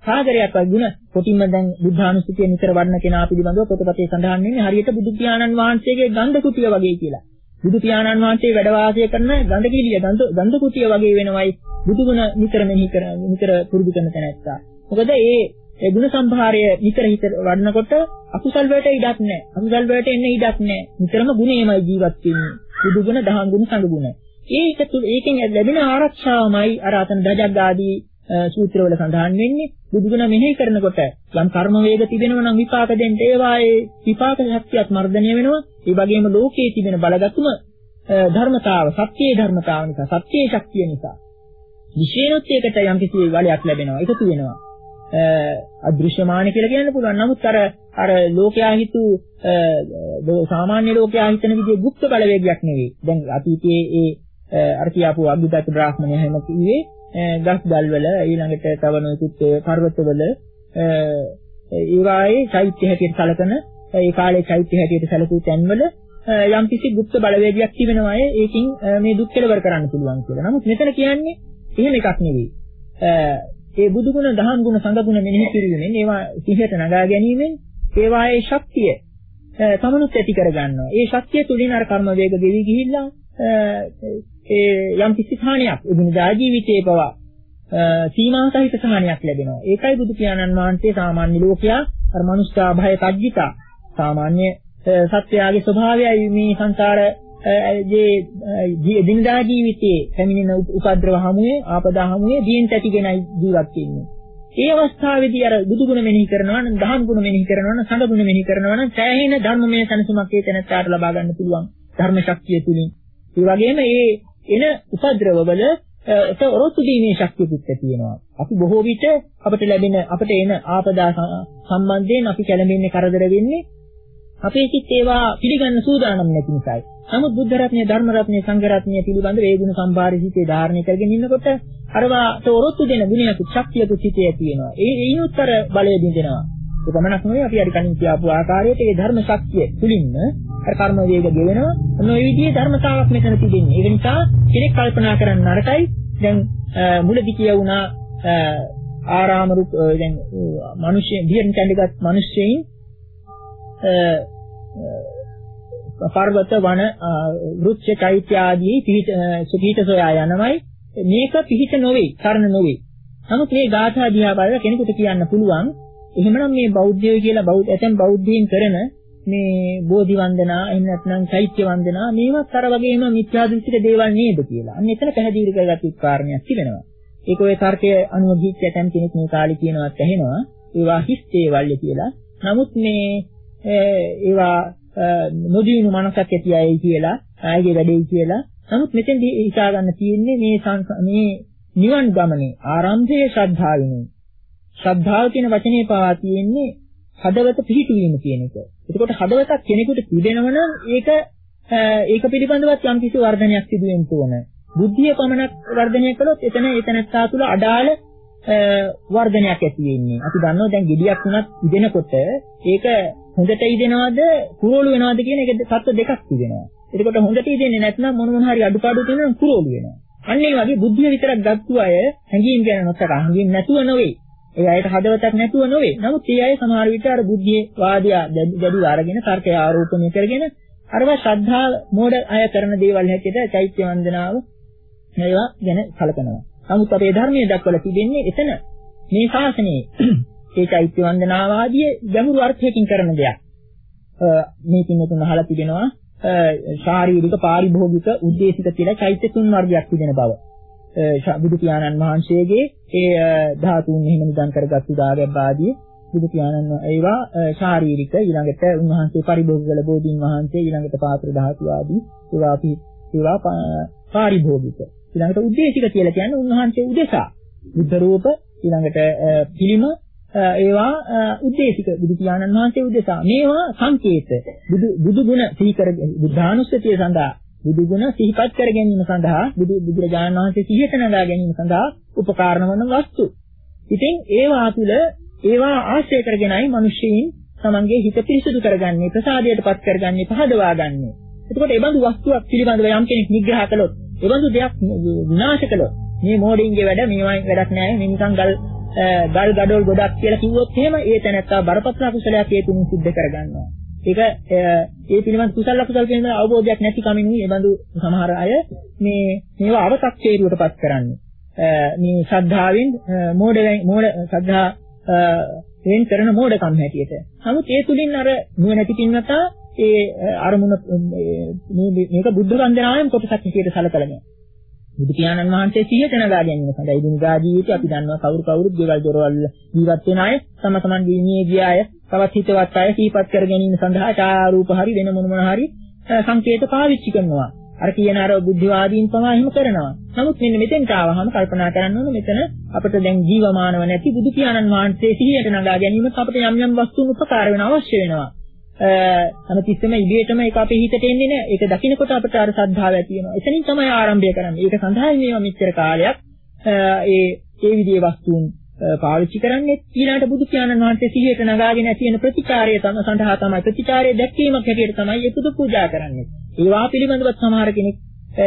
සාගරයක් වගේ ගුණ කොටින්ම දැන් බුද්ධානුස්සතිය නිතර වඩන කෙනා පිළිබඳව පොතපතේ සඳහන් වෙන්නේ හරියට බුදු පියාණන් වහන්සේගේ ගන්ධ කුටිය වගේ කියලා. බුදු පියාණන් වහන්සේ වැඩ වාසය කරන ගන්ධ කිලිය ගන්ධ කුටිය වගේ වෙනවයි බුදු ගුණ නිතර මෙහි කර නිතර පුරුදු කරන තැනැත්තා. මොකද ඒ ඒ ගුණ සම්භාරය නිතර හිත වඩනකොට අකුසල් වලට ඉඩක් නැහැ. අකුසල් වලට එන්න ඉඩක් නැහැ. නිතරම ගුණේමයි ජීවත් වෙන්නේ. බුදු ගුණ, දහම් ගුණ, සංඝ ගුණ. ඒක ඒකෙන් ලැබෙන ආරක්ෂාවමයි අර අතන දජග්ග ආදී සූත්‍රවල සඳහන් වෙන්නේ. බුදු ගුණ මෙහෙය කරනකොට යම් කර්ම වේග තිබෙනවා නම් විපාක දෙන්න ඒවායේ විපාක ශක්තියත් මර්ධනය වෙනවා. ඒ වගේම ලෝකයේ තිබෙන බලගතුම ධර්මතාව, සත්‍යයේ ධර්මතාව නිසා, සත්‍යයේ ශක්තිය නිසා විශේෂණොත් ඒකට යම් කිසි වලයක් ලැබෙනවා, එකතු වෙනවා. අදෘශ්‍යමාන කියලා කියන්න පුළුවන්. නමුත් අර අර ලෝකයා හිතු සාමාන්‍ය ලෝකයා හිතන විදිහේ গুপ্ত බලවේගයක් නෙවෙයි. දැන් අතීතයේ ඒ අර කියාපු අග්ගිදත්ත බ්‍රාහ්මණය හැම කිව්වේ ගස් ගල් වල ඊළඟට තව නොයෙකුත් පර්වතවල ඒ වායේ චෛත්‍ය හැටියට සැලකන ඒ කාලේ චෛත්‍ය හැටියට සැලකූ තැන්වල යම්කිසි গুপ্ত බලවේගයක් තිබෙනවා අය ඒකින් මේ දුක් කෙලවර කරන්න පුළුවන් කියලා. නමුත් මෙතන කියන්නේ එහෙම එකක් නෙවෙයි. ඒ බුදු ගුණ, දහම් ගුණ, සංඝ ගුණ මෙනෙහි කිරීමෙන් ඒවා සිහියට නගා ගැනීමෙන් ඒවායේ ශක්තිය තමනුත් ඇති කර ගන්නවා. ඒ ශක්තිය තුලින් අර කර්ම වේග ගෙවි ගිහිල්ලා ඒ යම් කිසි සාහනයක් එදිනදා ජීවිතයේ පවා සීමා සහිත සාහනයක් ලැබෙනවා. ඒකයි බුදු පියාණන් වහන්සේ සාමාන්‍ය ලෝකයා අර මනුෂ්‍යා භය තජ්ජිතා සාමාන්‍ය සත්‍යයේ ස්වභාවයයි මේ සංසාර ඒ දිනදා ජීවිතයේ පැමිණෙන උපද්‍රව හමුවේ ආපදා හමුවේ දීන් තැටිගෙනයි ජීවත් වෙන්නේ. ඒ අවස්ථාවේදී අර බුදු ගුණ මෙනෙහි කරනවා නම්, දහම් ගුණ මෙනෙහි කරනවා නම්, සංඝ ගුණ මෙනෙහි කරනවා නම් සෑහෙන ධර්මමය සැනසීමක් ඒ තැනට ලබා ගන්න පුළුවන් ධර්ම ශක්තිය තුලින්. ඒ වගේම ඒ එන උපද්‍රව වල ඒත ඔරොත්තු දීමේ ශක්තියකුත් තියෙනවා. අපි බොහෝ විට අපිට ලැබෙන අපිට එන ආපදා සම්බන්ධයෙන් අපි කැළඹෙන්නේ කරදර වෙන්නේ අපේ සිත් ඒවා පිළිගන්න සූදානම් නැති නිසායි. නමුත් බුද්ධ රත්නය, ධර්ම රත්නය, සංඝ රත්නය පිළිබඳ ඒ ගුණ සම්භාරය සිටේ ධාරණය කරගෙන ඉන්නකොට අරවාට ඔරොත්තු දෙන ගුණයකුත් ශක්තියකුත් සිටේ තියෙනවා. ඒ ඒනුත්තර බලය දින්දෙනවා. ඒ පමණක් නෙවෙයි අපි අර කලින් කියපු ආකාරයට ඒ ධර්ම ශක්තිය තුලින්ම අර කර්ම වේග ගෙවෙනවා. ඔන්න ඔය විදිහේ ධර්මතාවක් මෙතන තිබෙන්නේ. ඒක නිසා කෙනෙක් කල්පනා කරන්න නරකයි. දැන් මුලදී කියවුණා ආරාම රුක් දැන් මිනිස්සු දිහෙන් කැඳගත් මිනිස්සෙයින් පර්වත වන වෘක්ෂ චෛත්‍ය ආදී පිහිට සුපීඨ සොයා යනමයි මේක පිහිට නොවේ, කරණ නොවේ. නමුත් මේ ගාථා දිහා බලලා කෙනෙකුට කියන්න පුළුවන් එහෙමනම් මේ බෞද්ධයෝ කියලා බෞද්ධ ඇතැම් බෞද්ධයන් කරන මේ බෝධි වන්දනා එහෙම නැත්නම් චෛත්‍ය වන්දනා මේවත් අර වගේම මිත්‍යා දෘෂ්ටික දේවල් නේද කියලා. අන්න එතන පැහැදිලි කරගත්තු කාරණයක් තිබෙනවා. ඒක ඔය තර්කයේ අනුව ගිහිච්ච ඇතැම් කෙනෙක් මේ කාලේ කියනවත් ඇහෙනවා. ඒවා හිස් දේවල්ය කියලා. නමුත් මේ ඒවා නොදිනු මනසක් ඇති අයයි කියලා, ආයේ වැඩේ කියලා. නමුත් මෙතෙන්දී හිතා ගන්න තියෙන්නේ මේ මේ නිවන් ගමනේ ආරම්භයේ ශ්‍රද්ධාවෙනේ. ශ්‍රද්ධාව කියන වචනේ පාවා තියෙන්නේ හදවත පිහිටුවීම කියන එක. එතකොට හදවතක් කෙනෙකුට තිබෙනවා නම් ඒක ඒක පිළිබඳවත් යම් කිසි වර්ධනයක් සිදු වෙන්න ඕන. බුද්ධිය පමණක් වර්ධනය කළොත් එතන එතනත්තා තුළ අඩාල වර්ධනයක් ඇති වෙන්නේ. අපි දන්නවා දැන් ගෙඩියක් උනත් ඉදෙනකොට ඒක හොඳට ඉදෙනවද කුරෝළු වෙනවද කියන එක සත්‍ය දෙකක් තිබෙනවා. එතකොට හොඳට ඉදෙන්නේ නැත්නම් මොන මොන හරි අඩුපාඩු තියෙනවා නම් කුරෝළු වෙනවා. අන්න ඒ වගේ බුද්ධිය විතරක් ගත්තු අය හැඟීම් ගැන නොතක හැඟීම් නැතුව නෙවෙයි. ඒ අයට හදවතක් නැතුව නෙවෙයි. නමුත් ඒ අය සමහර විට අර බුද්ධියේ වාදය ගැඩි අරගෙන තර්කය ආරෝපණය කරගෙන අරවා ශ්‍රද්ධා මෝඩ අය කරන දේවල් හැටියට චෛත්‍ය වන්දනාව මේවා ගැන කලකනවා. නමුත් අපේ ධර්මයේ දක්වලා තිබෙන්නේ එතන මේ ශාසනයේ ඒ චෛත්‍ය වන්දනාව ආදී ගැඹුරු අර්ථයකින් කරන දෙයක්. මේකින් මෙතන අහලා තිබෙනවා ශාරීරික පාරිභෝගික උද්දේශික කියලා චෛත්‍ය තුන් වර්ගයක් තිබෙන බව. බුදු පියාණන් වහන්සේගේ ඒ ධාතුන් එහෙම නිදන් කරගත්තු දාගැබ් ආදී බුදු පියාණන් ඒවා ශාරීරික ඊළඟට උන්වහන්සේ පරිභෝග කළ බෝධීන් වහන්සේ ඊළඟට පාත්‍ර ධාතු ආදී ඒවා අපි ඒවා පාරිභෝගික ඊළඟට උද්දේශික කියලා කියන්නේ උන්වහන්සේ උදෙසා බුද්ධ රූප ඊළඟට පිළිම ඒවා උද්දේශික බුදු පියාණන් වහන්සේ උදෙසා මේවා සංකේත බුදු බුදු ගුණ සිහි කර බුද්ධානුස්සතිය සඳහා බුදු ගුණ සිහිපත් කර ගැනීම සඳහා බුදු බුදුරජාණන් වහන්සේ සිහියට නගා ගැනීම සඳහා උපකාරණ වන වස්තු. ඉතින් ඒවා තුළ ඒවා ආශ්‍රය කරගෙනයි මිනිස්සුන් තමන්ගේ හිත පිරිසුදු කරගන්නේ, ප්‍රසාදයටපත් කරගන්නේ, පහදවාගන්නේ. එතකොට ඒ බඳු වස්තුවක් පිළිබඳව යම් කෙනෙක් නිග්‍රහ කළොත්, ඒ බඳු දෙයක් විනාශ කළොත් මේ මොඩින්ගේ වැඩ මේවයි වැඩක් නෑ, මේ නිකන් ගල් ගල් gadol ගොඩක් කියලා කිව්වොත් එහෙම ඒ තැනත්තා බරපතල අකුසලයක් ඒ තුنين සිද්ධ කරගන්නවා. ඒක ඒ පිළිබඳ කුසල අකුසල කියන අවබෝධයක් නැති කමින් මේ බඳු සමහර අය මේ මේවා අව탁චේරුවටපත් කරන්නේ. මේ ශ්‍රද්ධාවෙන් මෝඩ මෝඩ ශ්‍රද්ධා වෙන කරන මෝඩකම් හැටියට. නමුත් ඒ තුලින් අර නුවණැති පින්වතා ඒ අරමුණ මේ මේක බුද්ධ වන්දනාවෙන් කොටසක් හැටියට සැලකලා බුදු පියාණන් වහන්සේ සිහියට නගා ගැනීම සඳහා ඉදිනදා ජීවිතය අපි දන්නවා කවුරු කවුරුත් දේවල් දොරවල් ජීවත් වෙන අය තම තමන්ගේ ඉන්නේ ගිය අය තවත් හිතවත් අය සිහිපත් කර ගැනීම සඳහා ඡායාරූප හරි වෙන මොන මොන හරි සංකේත පාවිච්චි කරනවා. අර කියන අර බුද්ධවාදීන් පවා එහෙම කරනවා. නමුත් මෙන්න මෙතෙන්ට ආවහම කල්පනා කරන්න ඕනේ මෙතන අපිට දැන් ජීවමානව නැති බුදු පියාණන් වහන්සේ සිහියට නගා ගැනීමත් අපිට යම් යම් වස්තුන් උපකාර වෙන අවශ්‍ය වෙනවා. අනතිස්සම ඉබේටම ඒක අපේ හිතට එන්නේ නැහැ. ඒක දකින්නකොට අපිට අර ශ්‍රද්ධාව ඇති වෙනවා. එතනින් තමයි ආරම්භය කරන්නේ. ඒක සඳහා මේවා මෙච්චර කාලයක් ඒ ඒ විදිහේ වස්තුන් පාවිච්චි කරන්නේ ඊළඟට බුදු පියාණන් වහන්සේ සිහියට නගාගෙන ඇති වෙන ප්‍රතිචාරය තම සඳහා තමයි ප්‍රතිචාරය දැක්වීමක් හැටියට තමයි ඒ පුදු පූජා කරන්නේ. ඒවා පිළිබඳව සමහර කෙනෙක්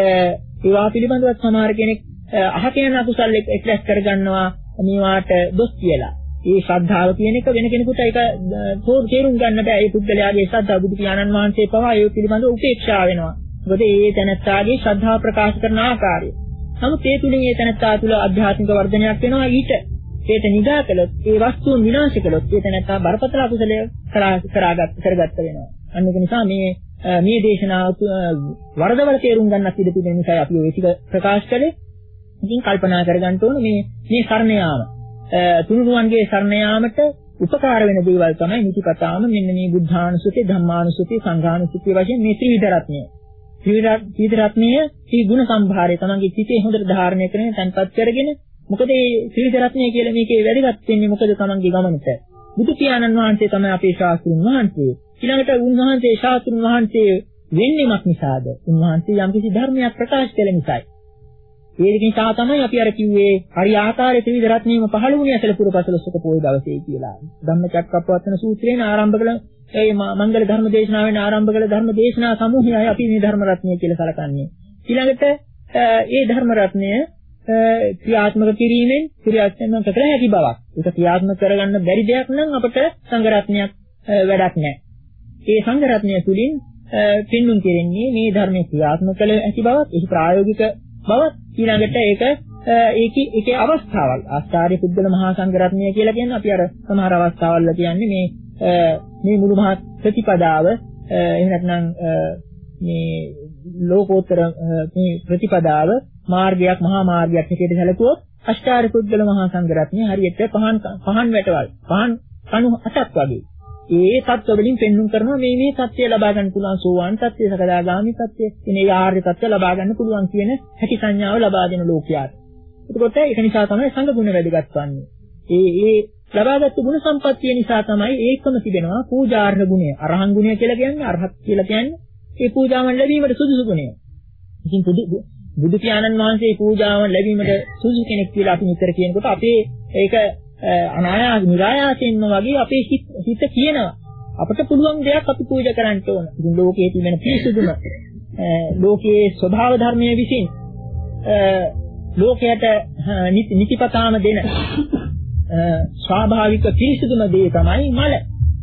ඒවා පිළිබඳව සමහර කෙනෙක් අහකේන අකුසල් එක්රැස් කරගන්නවා මේවාට දොස් කියලා. ඒ ශ්‍රද්ධාව කියන එක වෙන කෙනෙකුට ඒක තේරුම් ගන්න බෑ. ඒ පුද්ගලයාගේ ශ්‍රද්ධාව බුදු පියාණන් වහන්සේ පවා ඒ පිළිබඳව උපේක්ෂා වෙනවා. මොකද ඒ තැනත්තාගේ ශ්‍රද්ධාව ප්‍රකාශ කරන ආකාරය. නමුත් ඒ තුලින් ඒ තැනත්තා තුළ ආධ්‍යාත්මික වර්ධනයක් වෙනවා. ඊට ඒට නිදා කළොත් ඒ වස්තුන් විනාශ කළොත් ඒ තැනත්තා බරපතල අකුසලය කරාගත් කරගත්ත වෙනවා. අන්න ඒක නිසා මේ මේ දේශනාව වරදවල තේරුම් ගන්නත් ඉඩ තිබෙන නිසා අපි ඔය ටික ප්‍රකාශ කළේ. ඉතින් කල්පනා කරගන්න ඕන මේ මේ සරණ යාම තුනුරුවන්ගේ සරණ යාමට උපකාර වෙන දේවල් තමයි නිතිපතාම මෙන්න මේ බුද්ධානුස්සතිය, ධම්මානුස්සතිය, සංඝානුස්සතිය වශයෙන් මේ ත්‍රිවිධ රත්නය. ත්‍රිවිධ රත්නය මේ ගුණ සම්භාරය තමන්ගේ සිතේ හොඳට ධාරණය කරගෙන තන්පත් කරගෙන මොකද මේ ත්‍රිවිධ රත්නය කියලා මේකේ වැදගත් වෙන්නේ මොකද තමන්ගේ ගමනට. බුදු පියාණන් වහන්සේ තමයි අපේ ශාස්ත්‍රඥ වහන්සේ. ඊළඟට උන්වහන්සේ ශාස්ත්‍රඥ වහන්සේ වෙන්නේමක් නිසාද? උන්වහන්සේ යම්කිසි ධර්මයක් ප්‍රකාශ කළ නිසායි. ඒ නිසා තමයි අපි අර කිව්වේ හරි ආකාරයේ ත්‍රිවිධ රත්නයම පහළ වුණේ අසල පුරපසලසක පොය දවසේ කියලා. ධම්මචක්කප්පවත්තන සූත්‍රයෙන් ආරම්භ කළ ඒ මංගල ධර්ම දේශනාවෙන් ආරම්භ කළ ධර්ම දේශනා සමූහයයි අපි මේ ධර්ම රත්නය කියලා සලකන්නේ. ඊළඟට ඒ ධර්ම රත්නය ක්‍රියාත්මක කිරීමෙන් ක්‍රියාත්මක කළ හැකි බවක්. ඒක ක්‍රියාත්මක කරගන්න බැරි දෙයක් නම් අපට සංඝ රත්නයක් වැඩක් නැහැ. ඒ සංඝ රත්නය තුලින් පින්නුම් කෙරෙන්නේ මේ ධර්මයේ ක්‍රියාත්මක කළ හැකි බවක්, ඒ ප්‍රායෝගික බවක්. ඊළඟට ඒක ඒකේ ඒකේ අවස්ථාවල් ආස්ථාරි පුද්ගල මහා සංඝ රත්නය කියලා කියන්නේ අපි අර සමහර අවස්ථාවල් වල කියන්නේ මේ මේ මුළු මහත් ප්‍රතිපදාව එහෙම නැත්නම් මේ ලෝකෝත්තර මේ ප්‍රතිපදාව මාර්ගයක් මහා මාර්ගයක් හැටියට සැලකුවොත් අෂ්ටාරි පුද්ගල මහා සංඝ රත්නය හරියට පහන් පහන් වැටවල් පහන් කණු අටක් වගේ ඒ தත්ත්ව වලින් පෙන්눔 කරනවා මේ මේ தත්ත්වය ලබා ගන්න පුළුවන් සෝවාන් තත්ත්වය සකදාගාමි තත්ත්වය ඉනේ ආර්ය තත්ත්වය ලබා ගන්න පුළුවන් කියන හැටි සංඥාව ලබා දෙන ලෝකයාට. එතකොට ඒක නිසා තමයි සංඝ ගුණ වැඩිගත් වන්නේ. ඒ ඒ ලබාගත් ගුණ සම්පත්තිය නිසා තමයි ඒකම තිබෙනවා පූජාර්හ ගුණය. අරහන් ගුණය කියලා කියන්නේ අරහත් කියලා කියන්නේ ඒ පූජාවන් ලැබීමට සුදුසු ගුණය. ඉතින් බුදු පියාණන් වහන්සේ පූජාවන් ලැබීමට සුදුසු කෙනෙක් කියලා අපි නිතර කියනකොට අපේ ඒක අනායාස නිරායාසයෙන්ම වගේ අපේ හිත කියනවා අපට පුළුවන් දෙයක් අපි පූජා කරන්න ඕන. ඉතින් ලෝකයේ තිබෙන පිරිසුදුම ලෝකයේ ස්වභාව ධර්මයේ විසින් ලෝකයට නිතිපතාම දෙන ස්වාභාවික පිරිසුදුම දේ තමයි මල.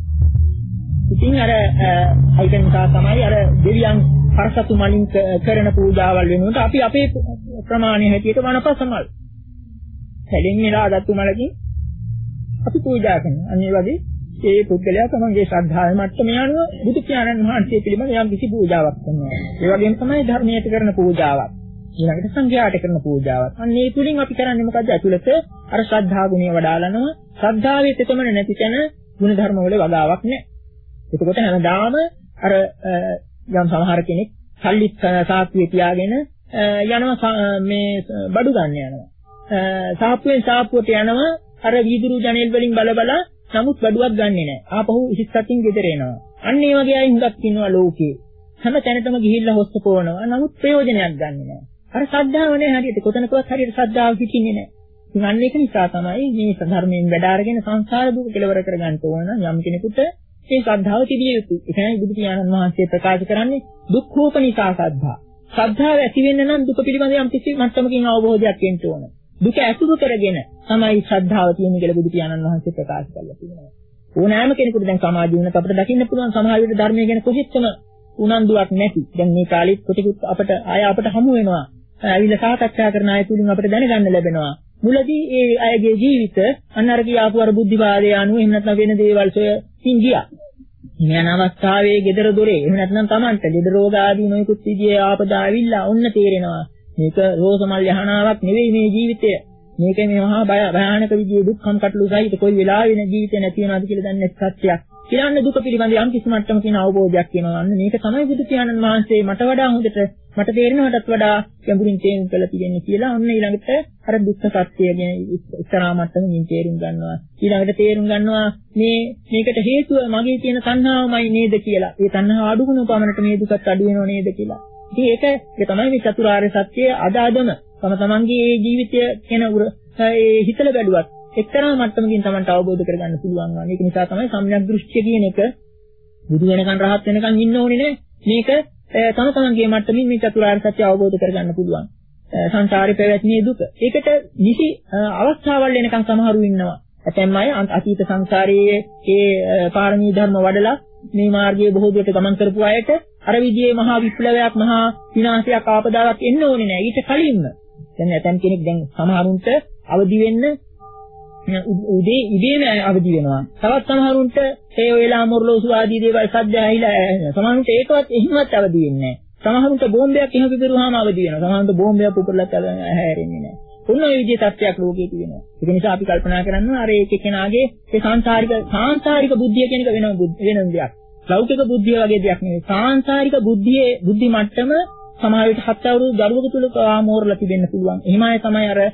ඉතින් අර අයිකන් තා තමයි අර දෙවියන් පරසතු මලින් කරන පූජාවල් වෙනුවට අපි අපේ ප්‍රමාණය හැටියට වනපසමල් හැලින් නිරාගත්තු මලකින් අපි පූජා කරනවා. අනිත් වගේ ඒ පුද්ගලයා තමන්ගේ ශ්‍රද්ධාවේ මට්ටම යනුව බුදු පියාණන් වහන්සේ පිළිබඳ යම් කිසි පූජාවක් කරනවා. ඒ වගේම තමයි ධර්මයට කරන පූජාවක්. ඊළඟට සංඝයාට කරන පූජාවක්. අන්න ඒ තුලින් අපි කරන්නේ මොකද්ද? ඇතුළත අර ශ්‍රද්ධා ගුණය වඩාලනවා. ශ්‍රද්ධාවේ තෙතමන නැති තැන ගුණ ධර්ම වල වගාවක් නැහැ. එතකොට හැමදාම අර යම් සමහර කෙනෙක් සල්ලි සාක්කුවේ තියාගෙන යනවා මේ බඩු ගන්න යනවා. සාප්පුවෙන් සාප්පුවට යනවා අර වීදුරු ජනෙල් වලින් බල බල නමුත් බඩුවක් ගන්නෙ නැහැ. ආපහු ඉස්සත්ින් ගෙදර එනවා. අන්න ඒ වගේ අය හුඟක් ඉන්නවා ලෝකේ. හැම තැනටම ගිහිල්ලා හොස්ස පොවනවා. නමුත් ප්‍රයෝජනයක් ගන්නෙ නැහැ. අර ශ්‍රද්ධාව නැහැ හරියට. කොතනකවත් හරියට ශ්‍රද්ධාව හිටින්නේ නැහැ. ඉතින් අන්න ඒක නිසා තමයි මේ ධර්මයෙන් වැඩ අරගෙන සංසාර දුක කෙලවර කරගන්න ඕන යම් කෙනෙකුට මේ ශ්‍රද්ධාව තිබිය යුතුයි. ඒ කියන්නේ බුදු පියාණන් වහන්සේ ප්‍රකාශ කරන්නේ දුක්ඛෝපනිසා ශ්‍රද්ධා. ශ්‍රද්ධාව ඇති වෙන්න නම් දුක පිළිබඳ යම් කිසි මට්ටමකින් අවබෝධයක් එන්න ඕන. දුක ඇසුරු කරගෙන තමයි ශ්‍රද්ධාව තියෙන්නේ කියලා බුදු පියාණන් වහන්සේ ප්‍රකාශ කළා තියෙනවා. ඕනෑම කෙනෙකුට දැන් සමාජ ජීවිතේ අපිට දකින්න පුළුවන් සමහර විට ධර්මය ගැන කොහෙත්ම උනන්දුවක් නැති. දැන් මේ කාලෙත් කොටිකුත් අපිට ආය අපිට හමු වෙනවා. ඇවිල්ලා සාකච්ඡා කරන අය තුලින් අපිට දැනගන්න ලැබෙනවා. මුලදී ඒ අයගේ ජීවිත අන්න අර කියාපු අර බුද්ධිවාදය අනුව එහෙම නැත්නම් වෙන දේවල් සොයමින් ගියා. ඉන්න අවස්ථාවේ gedara dore එහෙම නැත්නම් Tamanට ලෙඩ රෝග ආදී නොයෙකුත් විදිහේ ආපදා ආවිල්ලා ඔන්න තේරෙනවා. මේක රෝසමල් යහනාවක් නෙවෙයි මේ ජීවිතය. මේක මේ මහා භයානක විදිහේ දුක්ඛම් කටළු සහිත කොයි වෙලාවෙ වෙන ජීවිතේ නැති වෙනවද කියලා දන්නේ සත්‍යයක්. ඊළඟ දුක පිළිබඳ යම් කිසි මට්ටමකින් අවබෝධයක් වෙනවා. අන්න මේක තමයි බුදු පියාණන් වහන්සේ මට වඩා හොඳට මට තේරෙනවටත් වඩා ගැඹුරින් තේරුම් කළා තියෙන්නේ කියලා. අන්න ඊළඟට අර දුක්ඛ සත්‍යය ගැන ඉස්සරහා මට්ටමකින් තේරුම් ගන්නවා. ඊළඟට තේරුම් ගන්නවා මේ මේකට හේතුව මගේ තියෙන තණ්හාවමයි නේද කියලා. ඒ තණ්හාව අඩු වුණු පමණට මේ දුකත් අඩු වෙනව නේද කියලා. ඉතින් ඒක ඒක තමයි මේ චතුරාර්ය සත්‍යය අදාදම තම තමන්ගේ මේ ජීවිතය ගැන ඒ හිතලා බැලුවත් එක්තරා මට්ටමකින් Tamanට අවබෝධ කරගන්න පුළුවන් වань. ඒක නිසා තමයි සම්‍යක් දෘෂ්ටිය කියන එක බුදු වෙනකන් රහත් වෙනකන් ඉන්න ඕනේ නෑ. මේක තම තමන්ගේ මට්ටමින් මේ චතුරාර්ය සත්‍ය අවබෝධ කරගන්න පුළුවන්. සංසාරේ පැවැත්මේ දුක. ඒකට නිසි අවස්ථාවල් වෙනකන් සමහරු ඉන්නවා. ඇතැම් අය අතීත සංසාරයේ ඒ පාරමී ධර්ම වඩලා මේ මාර්ගයේ බොහෝ දුරට ගමන් කරපු අයට අර විදිහේ මහා විප්ලවයක් මහා විනාශයක් ආපදාවක් එන්න ඕනේ නෑ. ඊට කලින්ම දැන් ඇතැම් කෙනෙක් දැන් සමහරුන්ට අවදි වෙන්න උදේ ඉබේම අවදි වෙනවා. තවත් සමහරුන්ට ඒ වෙලාව මොරලෝසු ආදී දේවල් සද්ද ඇහිලා සමහරුන්ට ඒකවත් එහෙමවත් අවදි වෙන්නේ නැහැ. සමහරුන්ට බෝම්බයක් එහෙම පිපිරුවාම අවදි වෙනවා. සමහරුන්ට බෝම්බයක් පුපුරලා හැරෙන්නේ නැහැ. ඔන්න ඔය විදිහේ තත්ත්වයක් ලෝකයේ තියෙනවා. ඒක නිසා අපි කල්පනා කරනවා අර ඒක කෙනාගේ ඒ සංසාරික සාංශාරික බුද්ධිය කියන එක වෙනම වෙනම දෙයක්. ලෞකික බුද්ධිය වගේ දෙයක් නෙවෙයි. සාංශාරික බුද්ධියේ බුද්ධි මට්ටම සමහර විට හත් අවුරුදු දරුවෙකු තුල මෝරලා තිබෙන්න පුළුවන්. එහෙම අය තමයි අර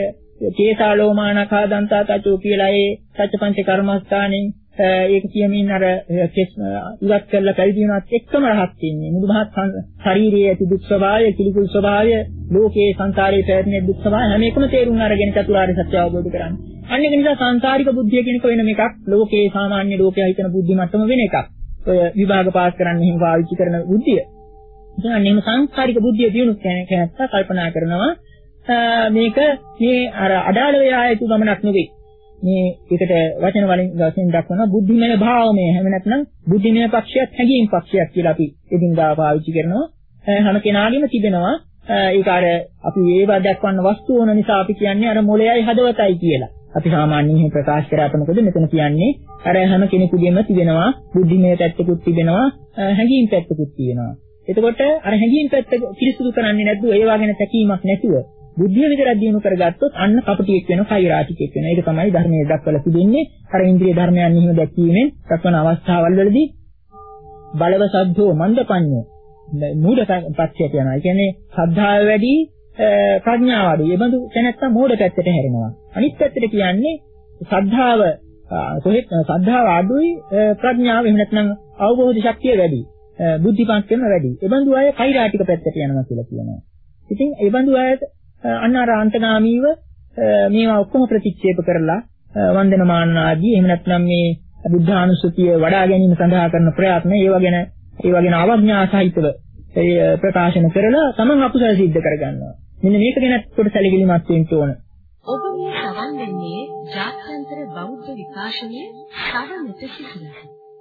කේසාලෝමානකා දන්තා තචෝ කියලා ඒ සත්‍යපංච කර්මස්ථානෙන් ඒක කියමින් අර ඉවත් කරලා පැවිදි වෙනවත් එක්කම රහත් වෙන්නේ. මුළු මහත් ශරීරයේ ඇති දුක් ස්වභාවය, කිලිකුල් ස්වභාවය, ලෝකේ සංසාරයේ පැවැත්මේ දුක් ස්වභාවය හැම එකම තේරුම් අරගෙන චතුරාර්ය සත්‍ය අවබෝධ කරගන්න. අන්න ඒක නිසා සංසාරික බුද්ධිය කියන එක වෙනම එකක්. ලෝකේ සාමාන්‍ය ලෝකයා හිතන බුද්ධි මට්ටම වෙන එකක්. ඔය විභාග පාස් කරන්න එහෙම පාවිච්චි කරන බුද්ධිය. ඉතින් අන්න එහෙම සංස්කාරික බුද්ධිය දිනු කැනත්ත කල්පනා කරනවා මේක මේ අර අඩාල වේලා යුතු ගමනක් නෙවෙයි. මේ එකට වචන වලින් වශයෙන් දක්වන බුද්ධිමය භාවමය හැම නැත්නම් බුද්ධිමය පක්ෂයක් හැඟීම් පක්ෂයක් කියලා අපි එදිනදා පාවිච්චි කරනවා. හැම කෙනාගේම තිබෙනවා ඒක අර අපි ඒවා දක්වන්න වස්තු ඕන නිසා අපි කියන්නේ අර මොළයයි හදවතයි කියලා. අපි සාමාන්‍යයෙන් ප්‍රකාශ කරාට මොකද මෙතන කියන්නේ අර හැම කෙනෙකුගේම තිබෙනවා බුද්ධිමය පැත්තකුත් තිබෙනවා හැඟීම් පැත්තකුත් තියෙනවා. එතකොට අර හැඟීම් පැත්ත පිරිසුදු කරන්නේ නැද්ද ඒවා ගැන තැකීමක් නැතුව බුද්ධිය විතරක් දිනු කරගත්තොත් අන්න කපටියෙක් වෙනවා කෛරාටිකෙක් වෙනවා. ඒක තමයි ධර්මයේ දක්වලා තිබෙන්නේ. අර ඉන්ද්‍රිය ධර්මයන් එහෙම දැක්වීමෙන් දක්වන අවස්ථාවල් වලදී බලව සද්ධෝ මන්දපඤ්ඤෝ මූඩ පක්ෂයට යනවා. ඒ කියන්නේ ශ්‍රද්ධාව වැඩි ප්‍රඥාව අඩුයි. ඒ බඳු තැනත්තා මෝඩ පැත්තට හැරෙනවා. අනිත් පැත්තට කියන්නේ ශ්‍රද්ධාව කොහෙත් ශ්‍රද්ධාව අඩුයි ප්‍රඥාව එහෙම නැත්නම් අවබෝධ ශක්තිය වැඩි. බුද්ධිපන්තියම වැඩි. ඒ බඳු අය කෛරාටික පැත්තට යනවා කියලා කියනවා. ඉතින් ඒ බඳු අයට අන්න අර අන්තගාමීව මේවා ඔක්කොම ප්‍රතික්ෂේප කරලා වන්දනමාන ආදී එහෙම නැත්නම් මේ බුද්ධානුස්සතිය වඩා ගැනීම සඳහා කරන ප්‍රයත්න ඒවා ගැන ඒවා ගැන අවඥා සහිතව ප්‍රකාශන කරලා තමන් අකුසල සිද්ධ කරගන්නවා. මෙන්න මේක ගැන පොඩි සැලකිලිමත් වෙන්න ඕන. ඔබ මේ සවන් දෙන්නේ ජාත්‍යන්තර බෞද්ධ විකාශනයේ සවනත සිසුනි.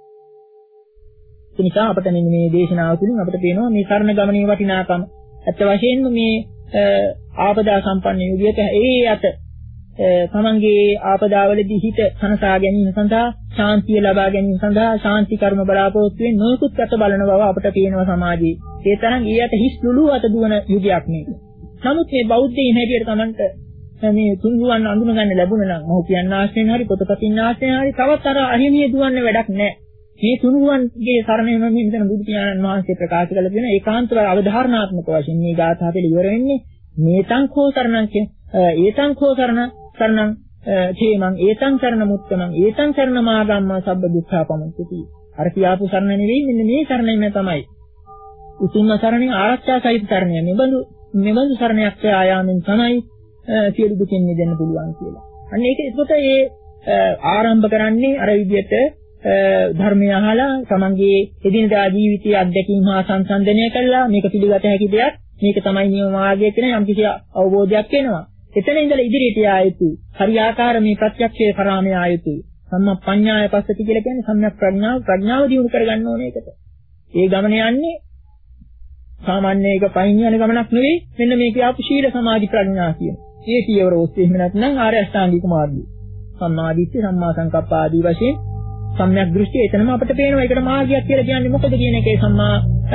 ඒ නිසා අපිට මෙන්න මේ දේශනාව තුළින් අපිට පේනවා මේ සරණ ගමනේ වටිනාකම. අත් වශයෙන්ම මේ ආපදා සම්පන්න යුගයක ඒ අත තමන්ගේ ආපදාවලදී හිත සනසා ගැනීම සඳහා ශාන්තිය ලබා ගැනීම සඳහා ශාන්ති කර්ම බලාපොරොත්තු වෙන නොයෙකුත් අත බලන බව අපට පේනවා සමාජයේ. ඒ තරම් ඊ අත හිස් ලුලු අත දුවන යුගයක් මේක. නමුත් මේ බෞද්ධයින් හැටියට තමන්ට මේ තුන්රුවන් අඳුන ගන්න ලැබුණා නම් මොහු කියන්න ආශ්‍රයෙන් හරි පොතපතින් ආශ්‍රයෙන් හරි තවත් අර අහිමිය දුවන්න වැඩක් නැහැ. මේ තුන්රුවන්ගේ සරණ වෙන මේ මෙතන බුදු පියාණන් වහන්සේ ප්‍රකාශ කළ තියෙන ඒකාන්තව අවධාරණාත්මක වශයෙන් මේ ගාථා පිළ ඉවර වෙන්නේ මේතං කෝ සරණං කිය ඒතං කෝ සරණ සරණං චේමං ඒතං සරණ මුත්තමං ඒතං සරණ මාගම්ම සබ්බ දුක්ඛා පමුච්චති. අර කියාපු සරණ නෙවෙයි මෙන්න මේ සරණම තමයි. උතුම්ම සරණේ ආරක්ෂා සහිත සරණය. මෙබඳු මෙබඳු සරණයක් ආයාමෙන් තමයි සියලු දුකින් මිදෙන්න පුළුවන් කියලා. අන්න ඒක එතකොට ඒ ආරම්භ කරන්නේ අර විදිහට ධර්මය අහලා තමන්ගේ එදිනදා ජීවිතයේ අත්දැකීම් හා සංසන්දනය කළා මේක පිළිගත හැකි දෙයක් මේක තමයි නියම මාර්ගය කියන යම්කිසි අවබෝධයක් එනවා. එතන ඉඳලා ඉදිරියට යා යුතුයි. හරියාකාර මේ ප්‍රත්‍යක්ෂය කරාම යා යුතුයි. සම්මා පඤ්ඤාය පස්සති කියලා කියන්නේ සම්‍යක් ප්‍රඥාව ප්‍රඥාව දියුණු කරගන්න ඕනේ ඒකට. ඒ ගමන යන්නේ සාමාන්‍ය එක පයින් යන ගමනක් නෙවෙයි. මෙන්න මේ කියාපු ශීල සමාධි ප්‍රඥා කියන. මේ පියවර ඔස්සේ එහෙම නැත්නම් ආර්ය අෂ්ටාංගික මාර්ගය. සම්මා දිට්ඨි, සම්මා සංකප්ප ආදී වශයෙන් සම්‍යක් දෘෂ්ටි එතනම අපිට පේනවා. ඒකට මාර්ගයක් කියලා කියන්නේ මොකද කියන එකේ සම්මා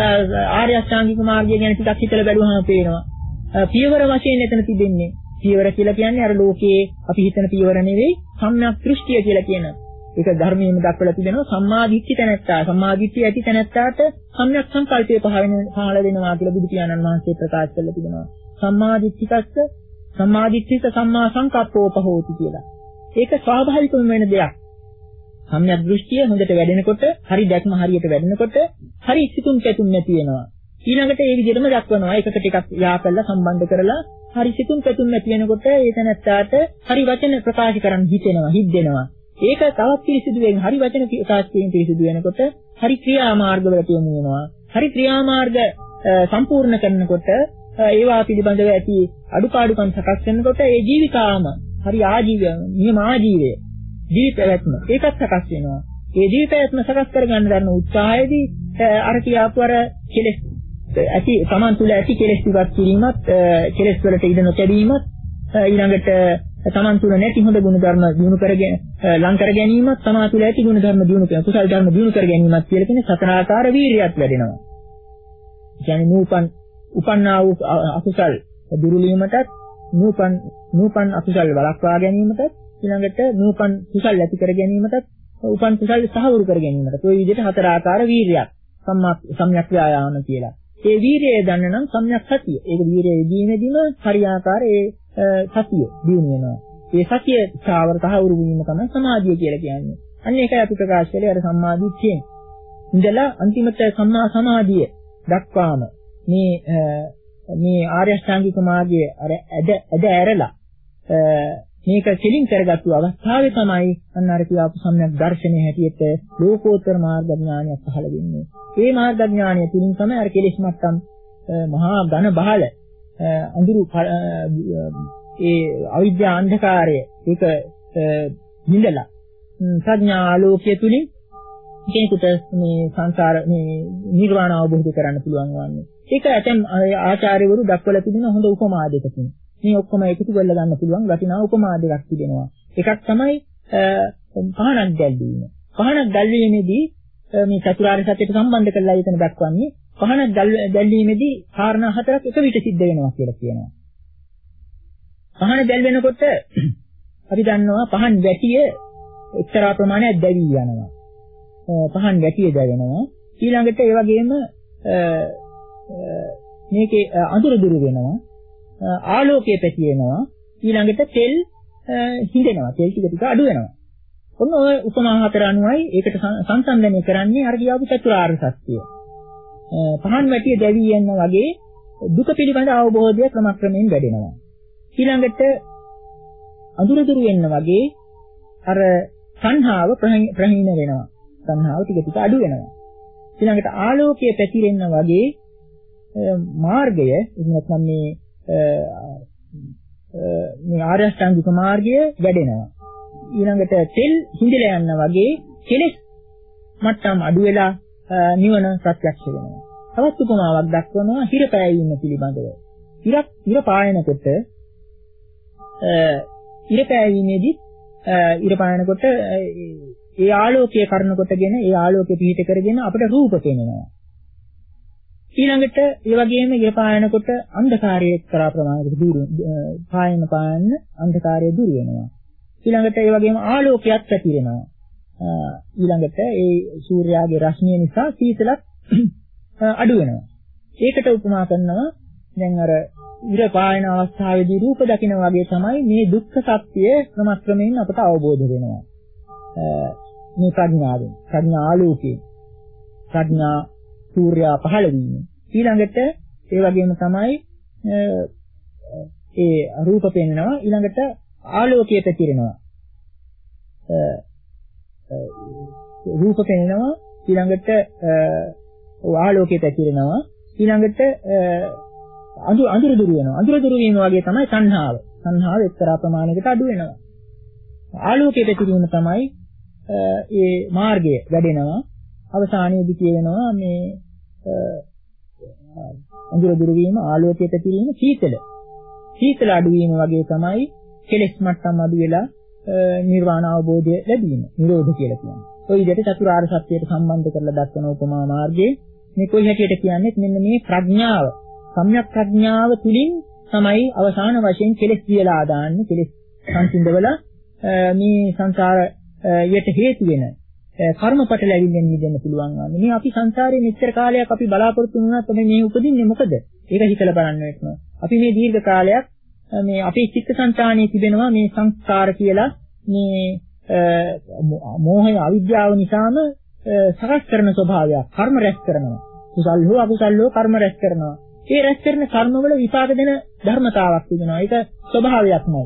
ආර්ය අෂ්ටාංගික මාර්ගය ගැන ටිකක් හිතලා බැලුවහම පේනවා. පියවර වශයෙන් එතන තිබෙන්නේ පියවර කියලා කියන්නේ අර ලෝකයේ අපි හිතන පියවර නෙවෙයි සම්‍යක් දෘෂ්ටිය කියලා කියන. ඒක ධර්මයේම දක්වලා තිබෙනවා සම්මා දිට්ඨි තැනැත්තා. සම්මා දිට්ඨිය ඇති තැනැත්තාට සම්‍යක් සංකල්පය පහළ පහළ වෙනවා කියලා බුදු පියාණන් වහන්සේ ප්‍රකාශ කරලා තිබෙනවා. සම්මා දිට්ඨිකස්ස සම්මා දිට්ඨිස සම්මා සංකප්පෝපහෝති කියලා. ඒක ස්වාභාවිකවම වෙන දෙයක්. සම්‍යක් දෘෂ්ටිය හොඳට වැඩෙනකොට, හරි දැක්ම හරියට වැඩෙනකොට, හරි සිතුම් පැතුම් නැති වෙනවා. ඊළඟට ඒ විදිහටම දක්වනවා. ඒකට ටිකක් යා කරලා සම්බන්ධ කරලා හරි සිතුම් පැතුම් නැති වෙනකොට ඒ තැනත්තාට හරි වචන ප්‍රකාශ කරන්න හිතෙනවා, හිද්දෙනවා. ඒක තවත් පිළිසිදු වෙන හරි වචන ප්‍රකාශ කිරීම පිළිසිදු වෙනකොට හරි ක්‍රියාමාර්ගවලට යොමු වෙනවා. හරි ක්‍රියාමාර්ග සම්පූර්ණ කරනකොට ඒවා පිළිබඳව ඇති අඩුපාඩුකම් සකස් කරනකොට ඒ ජීවිකාම හරි ආජීවය, නියම ආජීවය, ජීවිතයත්ම ඒකත් සකස් වෙනවා. ඒ ජීවිතයත්ම සකස් කරගන්න ගන්න උත්සාහයේදී අර කියාපු අර කෙලෙස් ඇති Taman තුල ඇති කෙලෙස් ඉවත් කිරීමත්, කෙලෙස් වලට ඉඩ නොතැබීමත්, ඊළඟට Taman තුල නැති හොඳ ගුණ ධර්ම දිනු කරගෙන ලං කර ගැනීමත්, Taman තුල ඇති ගුණ ධර්ම දිනු කර කුසල ධර්ම දිනු කර ගැනීමත් කියලා කියන සතරාකාර වීරියක් වැඩෙනවා. කියන්නේ නූපන් උපන්නා වූ අකුසල් දුරු වීමටත්, නූපන් නූපන් අකුසල් වළක්වා ගැනීමටත්, ඊළඟට නූපන් කුසල් ඇති කර ගැනීමටත්, උපන් කුසල් සහවුරු කර ගැනීමටත් ඔය විදිහට හතරාකාර වීරියක් සම්මා සම්‍යක් ව්‍යායාම කියලා. ඒ වීරිය දන්න නම් සම්‍යක් සතිය. ඒක වීරිය යෙදීමේදීම හරියාකාර ඒ සතිය දිනු වෙනවා. ඒ සතිය සාවර තහවුරු වීම තමයි සමාධිය කියලා කියන්නේ. අන්න ඒකයි අපි ප්‍රකාශ කළේ අර සම්මාදිට්ඨියෙන්. ඉඳලා අන්තිමට සම්මා සමාධිය දක්වාම මේ මේ ආර්ය අෂ්ටාංගික මාර්ගයේ අර ඇද ඇද ඇරලා මේක කෙලින් කරගත්තු අවස්ථාවේ තමයි අන්න අර කියාපු සම්‍යක් දර්ශනයේ හැටියට ලෝකෝත්තර මාර්ග ඥානය පහළ වෙන්නේ. මේ මාර්ග ඥානය තුලින් තමයි අර කෙලෙස් මට්ටම් මහා ඝන බහල අඳුරු ඒ අවිද්‍යා අන්ධකාරය ඒක නිඳලා ප්‍රඥා ආලෝකයේ තුලින් කෙනෙකුට මේ සංසාර මේ නිර්වාණ අවබෝධ කරගන්න පුළුවන් වන්නේ. ඒක ඇතම් ආචාර්යවරු දක්වලා තිබෙන හොඳ උපමා දෙකකින්. මේ ඔක්කොම එකතු කරලා ගන්න පුළුවන් වටිනා උපමා දෙකක් තිබෙනවා. එකක් තමයි පහනක් දැල්වීම. පහනක් දැල්වීමේදී මේ චතුරාර්ය සත්‍යයට සම්බන්ධ කරලා එතන දක්වන්නේ පහනක් දැල්වීමේදී කාරණා හතරක් එක විට සිද්ධ වෙනවා කියලා කියනවා. පහන දැල් වෙනකොට අපි දන්නවා පහන් වැටිය එක්තරා ප්‍රමාණයක් දැවි යනවා. පහන් වැටිය දැවෙනවා. ඊළඟට ඒ වගේම මේකේ අඳුර දුරු වෙනවා. ආලෝකයේ පැති වෙනවා. ඊළඟට තෙල් හිඳෙනවා. තෙල් ටික ටික අඩු වෙනවා. ඔන්න ඔය උපමා හතර අනුවයි ඒකට සංසන්දනය කරන්නේ අර කියාපු චතුරාර්ය සත්‍යය. පහන් වැටිය දැවි යන වගේ දුක පිළිබඳ අවබෝධය ක්‍රමක්‍රමයෙන් වැඩෙනවා. ඊළඟට අඳුර දුරු වෙන්න වගේ අර සංහාව ප්‍රහීන වෙනවා. සංහාව ටික ටික අඩු වෙනවා. ඊළඟට ආලෝකයේ පැතිරෙන්න වගේ මාර්ගය එන්නත්නම් මේ මේ ආර්ය අෂ්ටාංගික මාර්ගය වැඩෙනවා. ඊළඟට තෙල් හිඳිලා යන්න වගේ කෙලෙස් මට්ටම් අඩු වෙලා නිවන ප්‍රත්‍යක්ෂ වෙනවා. තවත් උපමාවක් දක්වනවා හිර පෑවීම පිළිබඳව. ඉරක් ඉර පායනකොට ඉර පෑවීමේදී ඉර පායනකොට ඒ ආලෝකයේ කරන කොටගෙන ඒ ආලෝකය පිහිට කරගෙන අපිට රූප පේනවා. ඊළඟට ඒ වගේම ඉර පායනකොට අන්ධකාරයේ එක්තරා ප්‍රමාණයකට දුර පායන පායන අන්ධකාරය දුර වෙනවා. ඊළඟට ඒ වගේම ආලෝකයක් පැතිරෙනවා. ඊළඟට ඒ සූර්යාගේ රශ්මිය නිසා සීතලක් අඩු වෙනවා. ඒකට උපමා කරනවා දැන් අර ඉර පායන අවස්ථාවේදී රූප දකින්න වගේ තමයි මේ දුක්ඛ සත්‍ය ක්‍රමක්‍රමයෙන් අපට අවබෝධ වෙනවා. මේ ප්‍රඥාවෙන් ප්‍රඥා ආලෝකයෙන් ප්‍රඥා සූර්යා පහළ වීම. ඊළඟට ඒ වගේම තමයි ඒ රූප පෙන්නවා. ඊළඟට ආලෝකය පැතිරෙනවා. රූප පෙන්නවා. ඊළඟට ආලෝකය පැතිරෙනවා. ඊළඟට අඳුර අඳුර දුරු වෙනවා. අඳුර දුරු වීම වගේ තමයි සංහාව. සංහාව එක්තරා ප්‍රමාණයකට අඩු වෙනවා. ආලෝකයේ පැතිරීම තමයි ඒ මාර්ගය වැඩෙනවා. අවසානයේදී කියනවා මේ අඳුර දුරු වීම, ආලෝකයේ පැතිරීම, සීතල. සීතල අඩු වීම වගේ තමයි කෙලෙස් මට්ටම් අඩු වෙලා නිර්වාණ අවබෝධය ලැබීම. නිරෝධ කියලා කියන්නේ. ඔය විදිහට චතුරාර්ය සත්‍යයට සම්බන්ධ කරලා දක්වන උපමා මාර්ගයේ මේ කොයි හැටියට කියන්නේ මෙන්න මේ ප්‍රඥාව, සම්‍යක් ප්‍රඥාව තුලින් තමයි අවසාන වශයෙන් කෙලෙස් දියලා දාන්නේ. කෙලෙස් සංසිඳවලා මේ සංසාරයට හේතු වෙන කර්මපට ලැබෙන්න නිදෙන්න පුළුවන් වන්නේ. මේ අපි සංසාරයේ මෙච්චර කාලයක් අපි බලාපොරොත්තු වුණාත් අපි මේ උපදින්නේ මොකද? ඒක හිතලා බලන්න වෙනවා. අපි මේ දීර්ඝ කාලයක් මේ අපේ චිත්ත සංතානයේ තිබෙනවා මේ සංස්කාර කියලා මේ මෝහය අවිද්‍යාව නිසාම සකස් කරන ස්වභාවයක්, කර්ම රැස් කරනවා. කුසල් හෝ අකුසල් හෝ කර්ම රැස් කරනවා. ඒ රැස් කරන කර්මවල විපාක දෙන ධර්මතාවක් තිබෙනවා. ඒක ස්වභාවයක්මයි.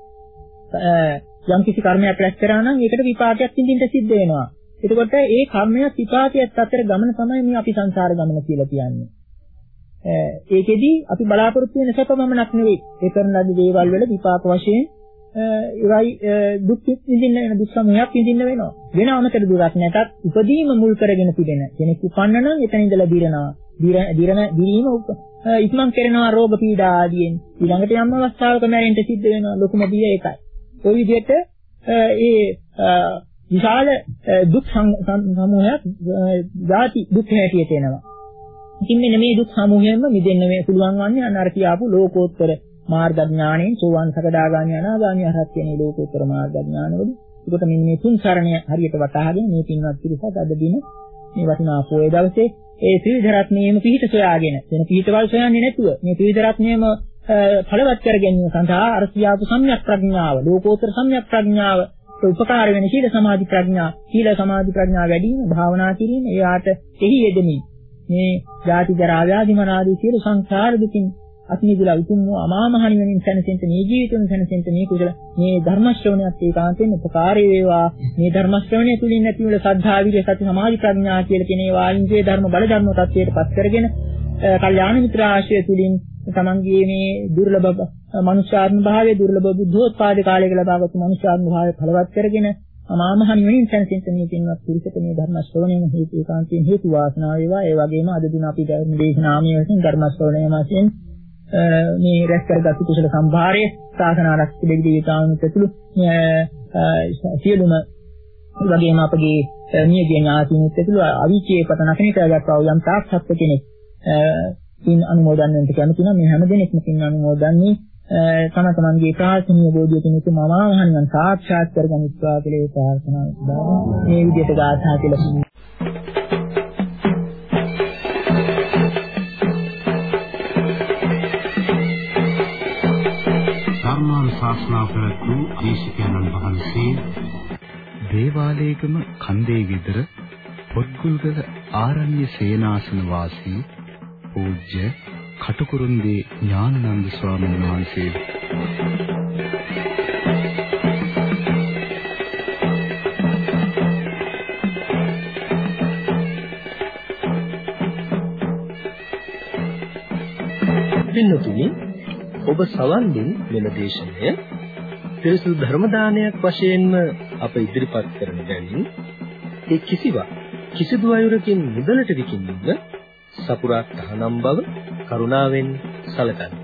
යම් කිසි කර්මයක් රැස් කරා නම් ඒකට විපාකයක් විඳින්න සිද්ධ වෙනවා. එතකොට ඒ කර්මයක් විපාකයක් අතර ගමන තමයි මේ අපි සංසාර ගමන කියලා කියන්නේ. ඒකෙදි අපි බලාපොරොත්තු වෙන සැපමමක් නෙවෙයි. ඒ කරන ලද දේවල් වල විපාක වශයෙන් ඒවයි දුක් විඳින්න වෙන දුක් සමයක් විඳින්න වෙනවා. වෙන අමතර දුරක් නැතත් උපදීම මුල් කරගෙන තිබෙන කෙනෙක් උපන්න නම් එතන ඉඳලා දිරනවා. දිරන දිරීම ඉක්මන් කරනවා රෝග පීඩා ආදීන්. ඊළඟට යම් අවස්ථාවක මැරෙන්න සිද්ධ වෙනවා. ලොකුම බිය ඒකයි. ඔය විදිහට ඒ විශාල දුක් සමූහයක් ධාති දුක් හැටියට එනවා. ඉතින් මෙන්න මේ දුක් සමූහයෙන්ම මිදෙන්න මේ පුළුවන් වන්නේ අන්න අර කියාපු ලෝකෝත්තර මාර්ග ඥාණයෙන් සෝවාන් සකදාගාමී අනාගාමී අරහත් කියන ලෝකෝත්තර මාර්ග ඥානවලු. ඒකට මෙන්න මේ තුන් සරණය හරියට වටහාගෙන මේ පින්වත් පිරිසත් අද දින මේ වටිනා පොයේ දවසේ ඒ ත්‍රිවිධ රත්නයේම පිහිට සොයාගෙන වෙන පිහිටවල් සොයන්නේ නැතුව මේ ත්‍රිවිධ රත්නයේම ඵලවත් කර ගැනීම සඳහා අර සියාපු සම්‍යක් ප්‍රඥාව, ලෝකෝත්තර සම්‍යක් ප්‍රඥාව උපකාර වෙන සීල සමාධි ප්‍රඥා, සීල සමාධි ප්‍රඥා වැඩි වීම, භාවනා කිරීම, එයාට එහි යෙදෙමින් මේ ජාති ජරා ව්‍යාධි මරාදී සියලු සංසාර දුකින් අත්මිදලා උතුම් වූ අමා මහ නිවනින් සැනසෙන්න මේ ජීවිතෙන් සැනසෙන්න මේ කුසල මේ ධර්ම ශ්‍රවණයත් ඒකාන්තයෙන් උපකාරී වේවා. මේ ධර්ම ශ්‍රවණය තුලින් ඇති වූ සද්ධා විරිය සති සමාධි ප්‍රඥා කියලා කියන ඒවා ඉන්ද්‍රිය ධර්ම බල ධර්ම tattweට පත් කරගෙන කල්යාණ මිත්‍ර ආශ්‍රය තුලින් තමන්ගේ මේ දුර්ලභ මනුෂ්‍යාත්ම භාවයේ දුර්ලභ බුද්ධෝත්පාද කාලයක ලබාගත් මනුෂ්‍යාත්ම භාවය ඵලවත් කරගෙන අමා මහ නිවනින් සැනසෙන්න මේ පින්වත් පුරුෂක මේ ධර්ම ශ්‍රවණයම හේතු ඒකාන්තයෙන් හේතු වාසනාව වේවා. ඒ වගේම අද දින අපි ධර්ම දේශනාමය වශයෙන් ධර්ම ශ්‍රවණය මාසයෙන් මේ රැස් කරගත් කුසල සම්භාරයේ සාසන ආරක්ෂක දෙවි දේවතාවුන් ඇතුළු සියලුම වගේම අපගේ නියගිය ඥාතිනුත් ඇතුළු අවිචේ පතන කෙනෙක්ගත්තා වූ යම් තාක් සත්‍ය කෙනෙක් පින් අනුමෝදන් වෙන්න කැමති නම් මේ හැම දෙනෙක්ම පින් අනුමෝදන්නේ තම තමන්ගේ ප්‍රාර්ථනීය බෝධිය තුනට මම ආහනියන් සාක්ෂාත් කරගනිත්වා කියලා ප්‍රාර්ථනා කරනවා. මේ විදිහට ගාථා කියලා ශාස්ත්‍රා ප්‍රතු දේශිකානන් වහන්සේ දේවාලයේගම කන්දේ විතර පොත්ගුල්ගල ආරණ්‍ය සේනාසන වාසී පූජ්‍ය කටුකුරුන්දී ඥානানন্দ ස්වාමීන් වහන්සේ පින්නතුනි ඔබ සවන් දෙන මෙම දේශනය පිරිසුදු ධර්ම දානයක් වශයෙන්ම අප ඉදිරිපත් කරන බැවින් ඒ කිසිවක් කිසිදු අයුරකින් මුදලට විකිණීම සපුරා තහනම් බව කරුණාවෙන් සැලකන්න.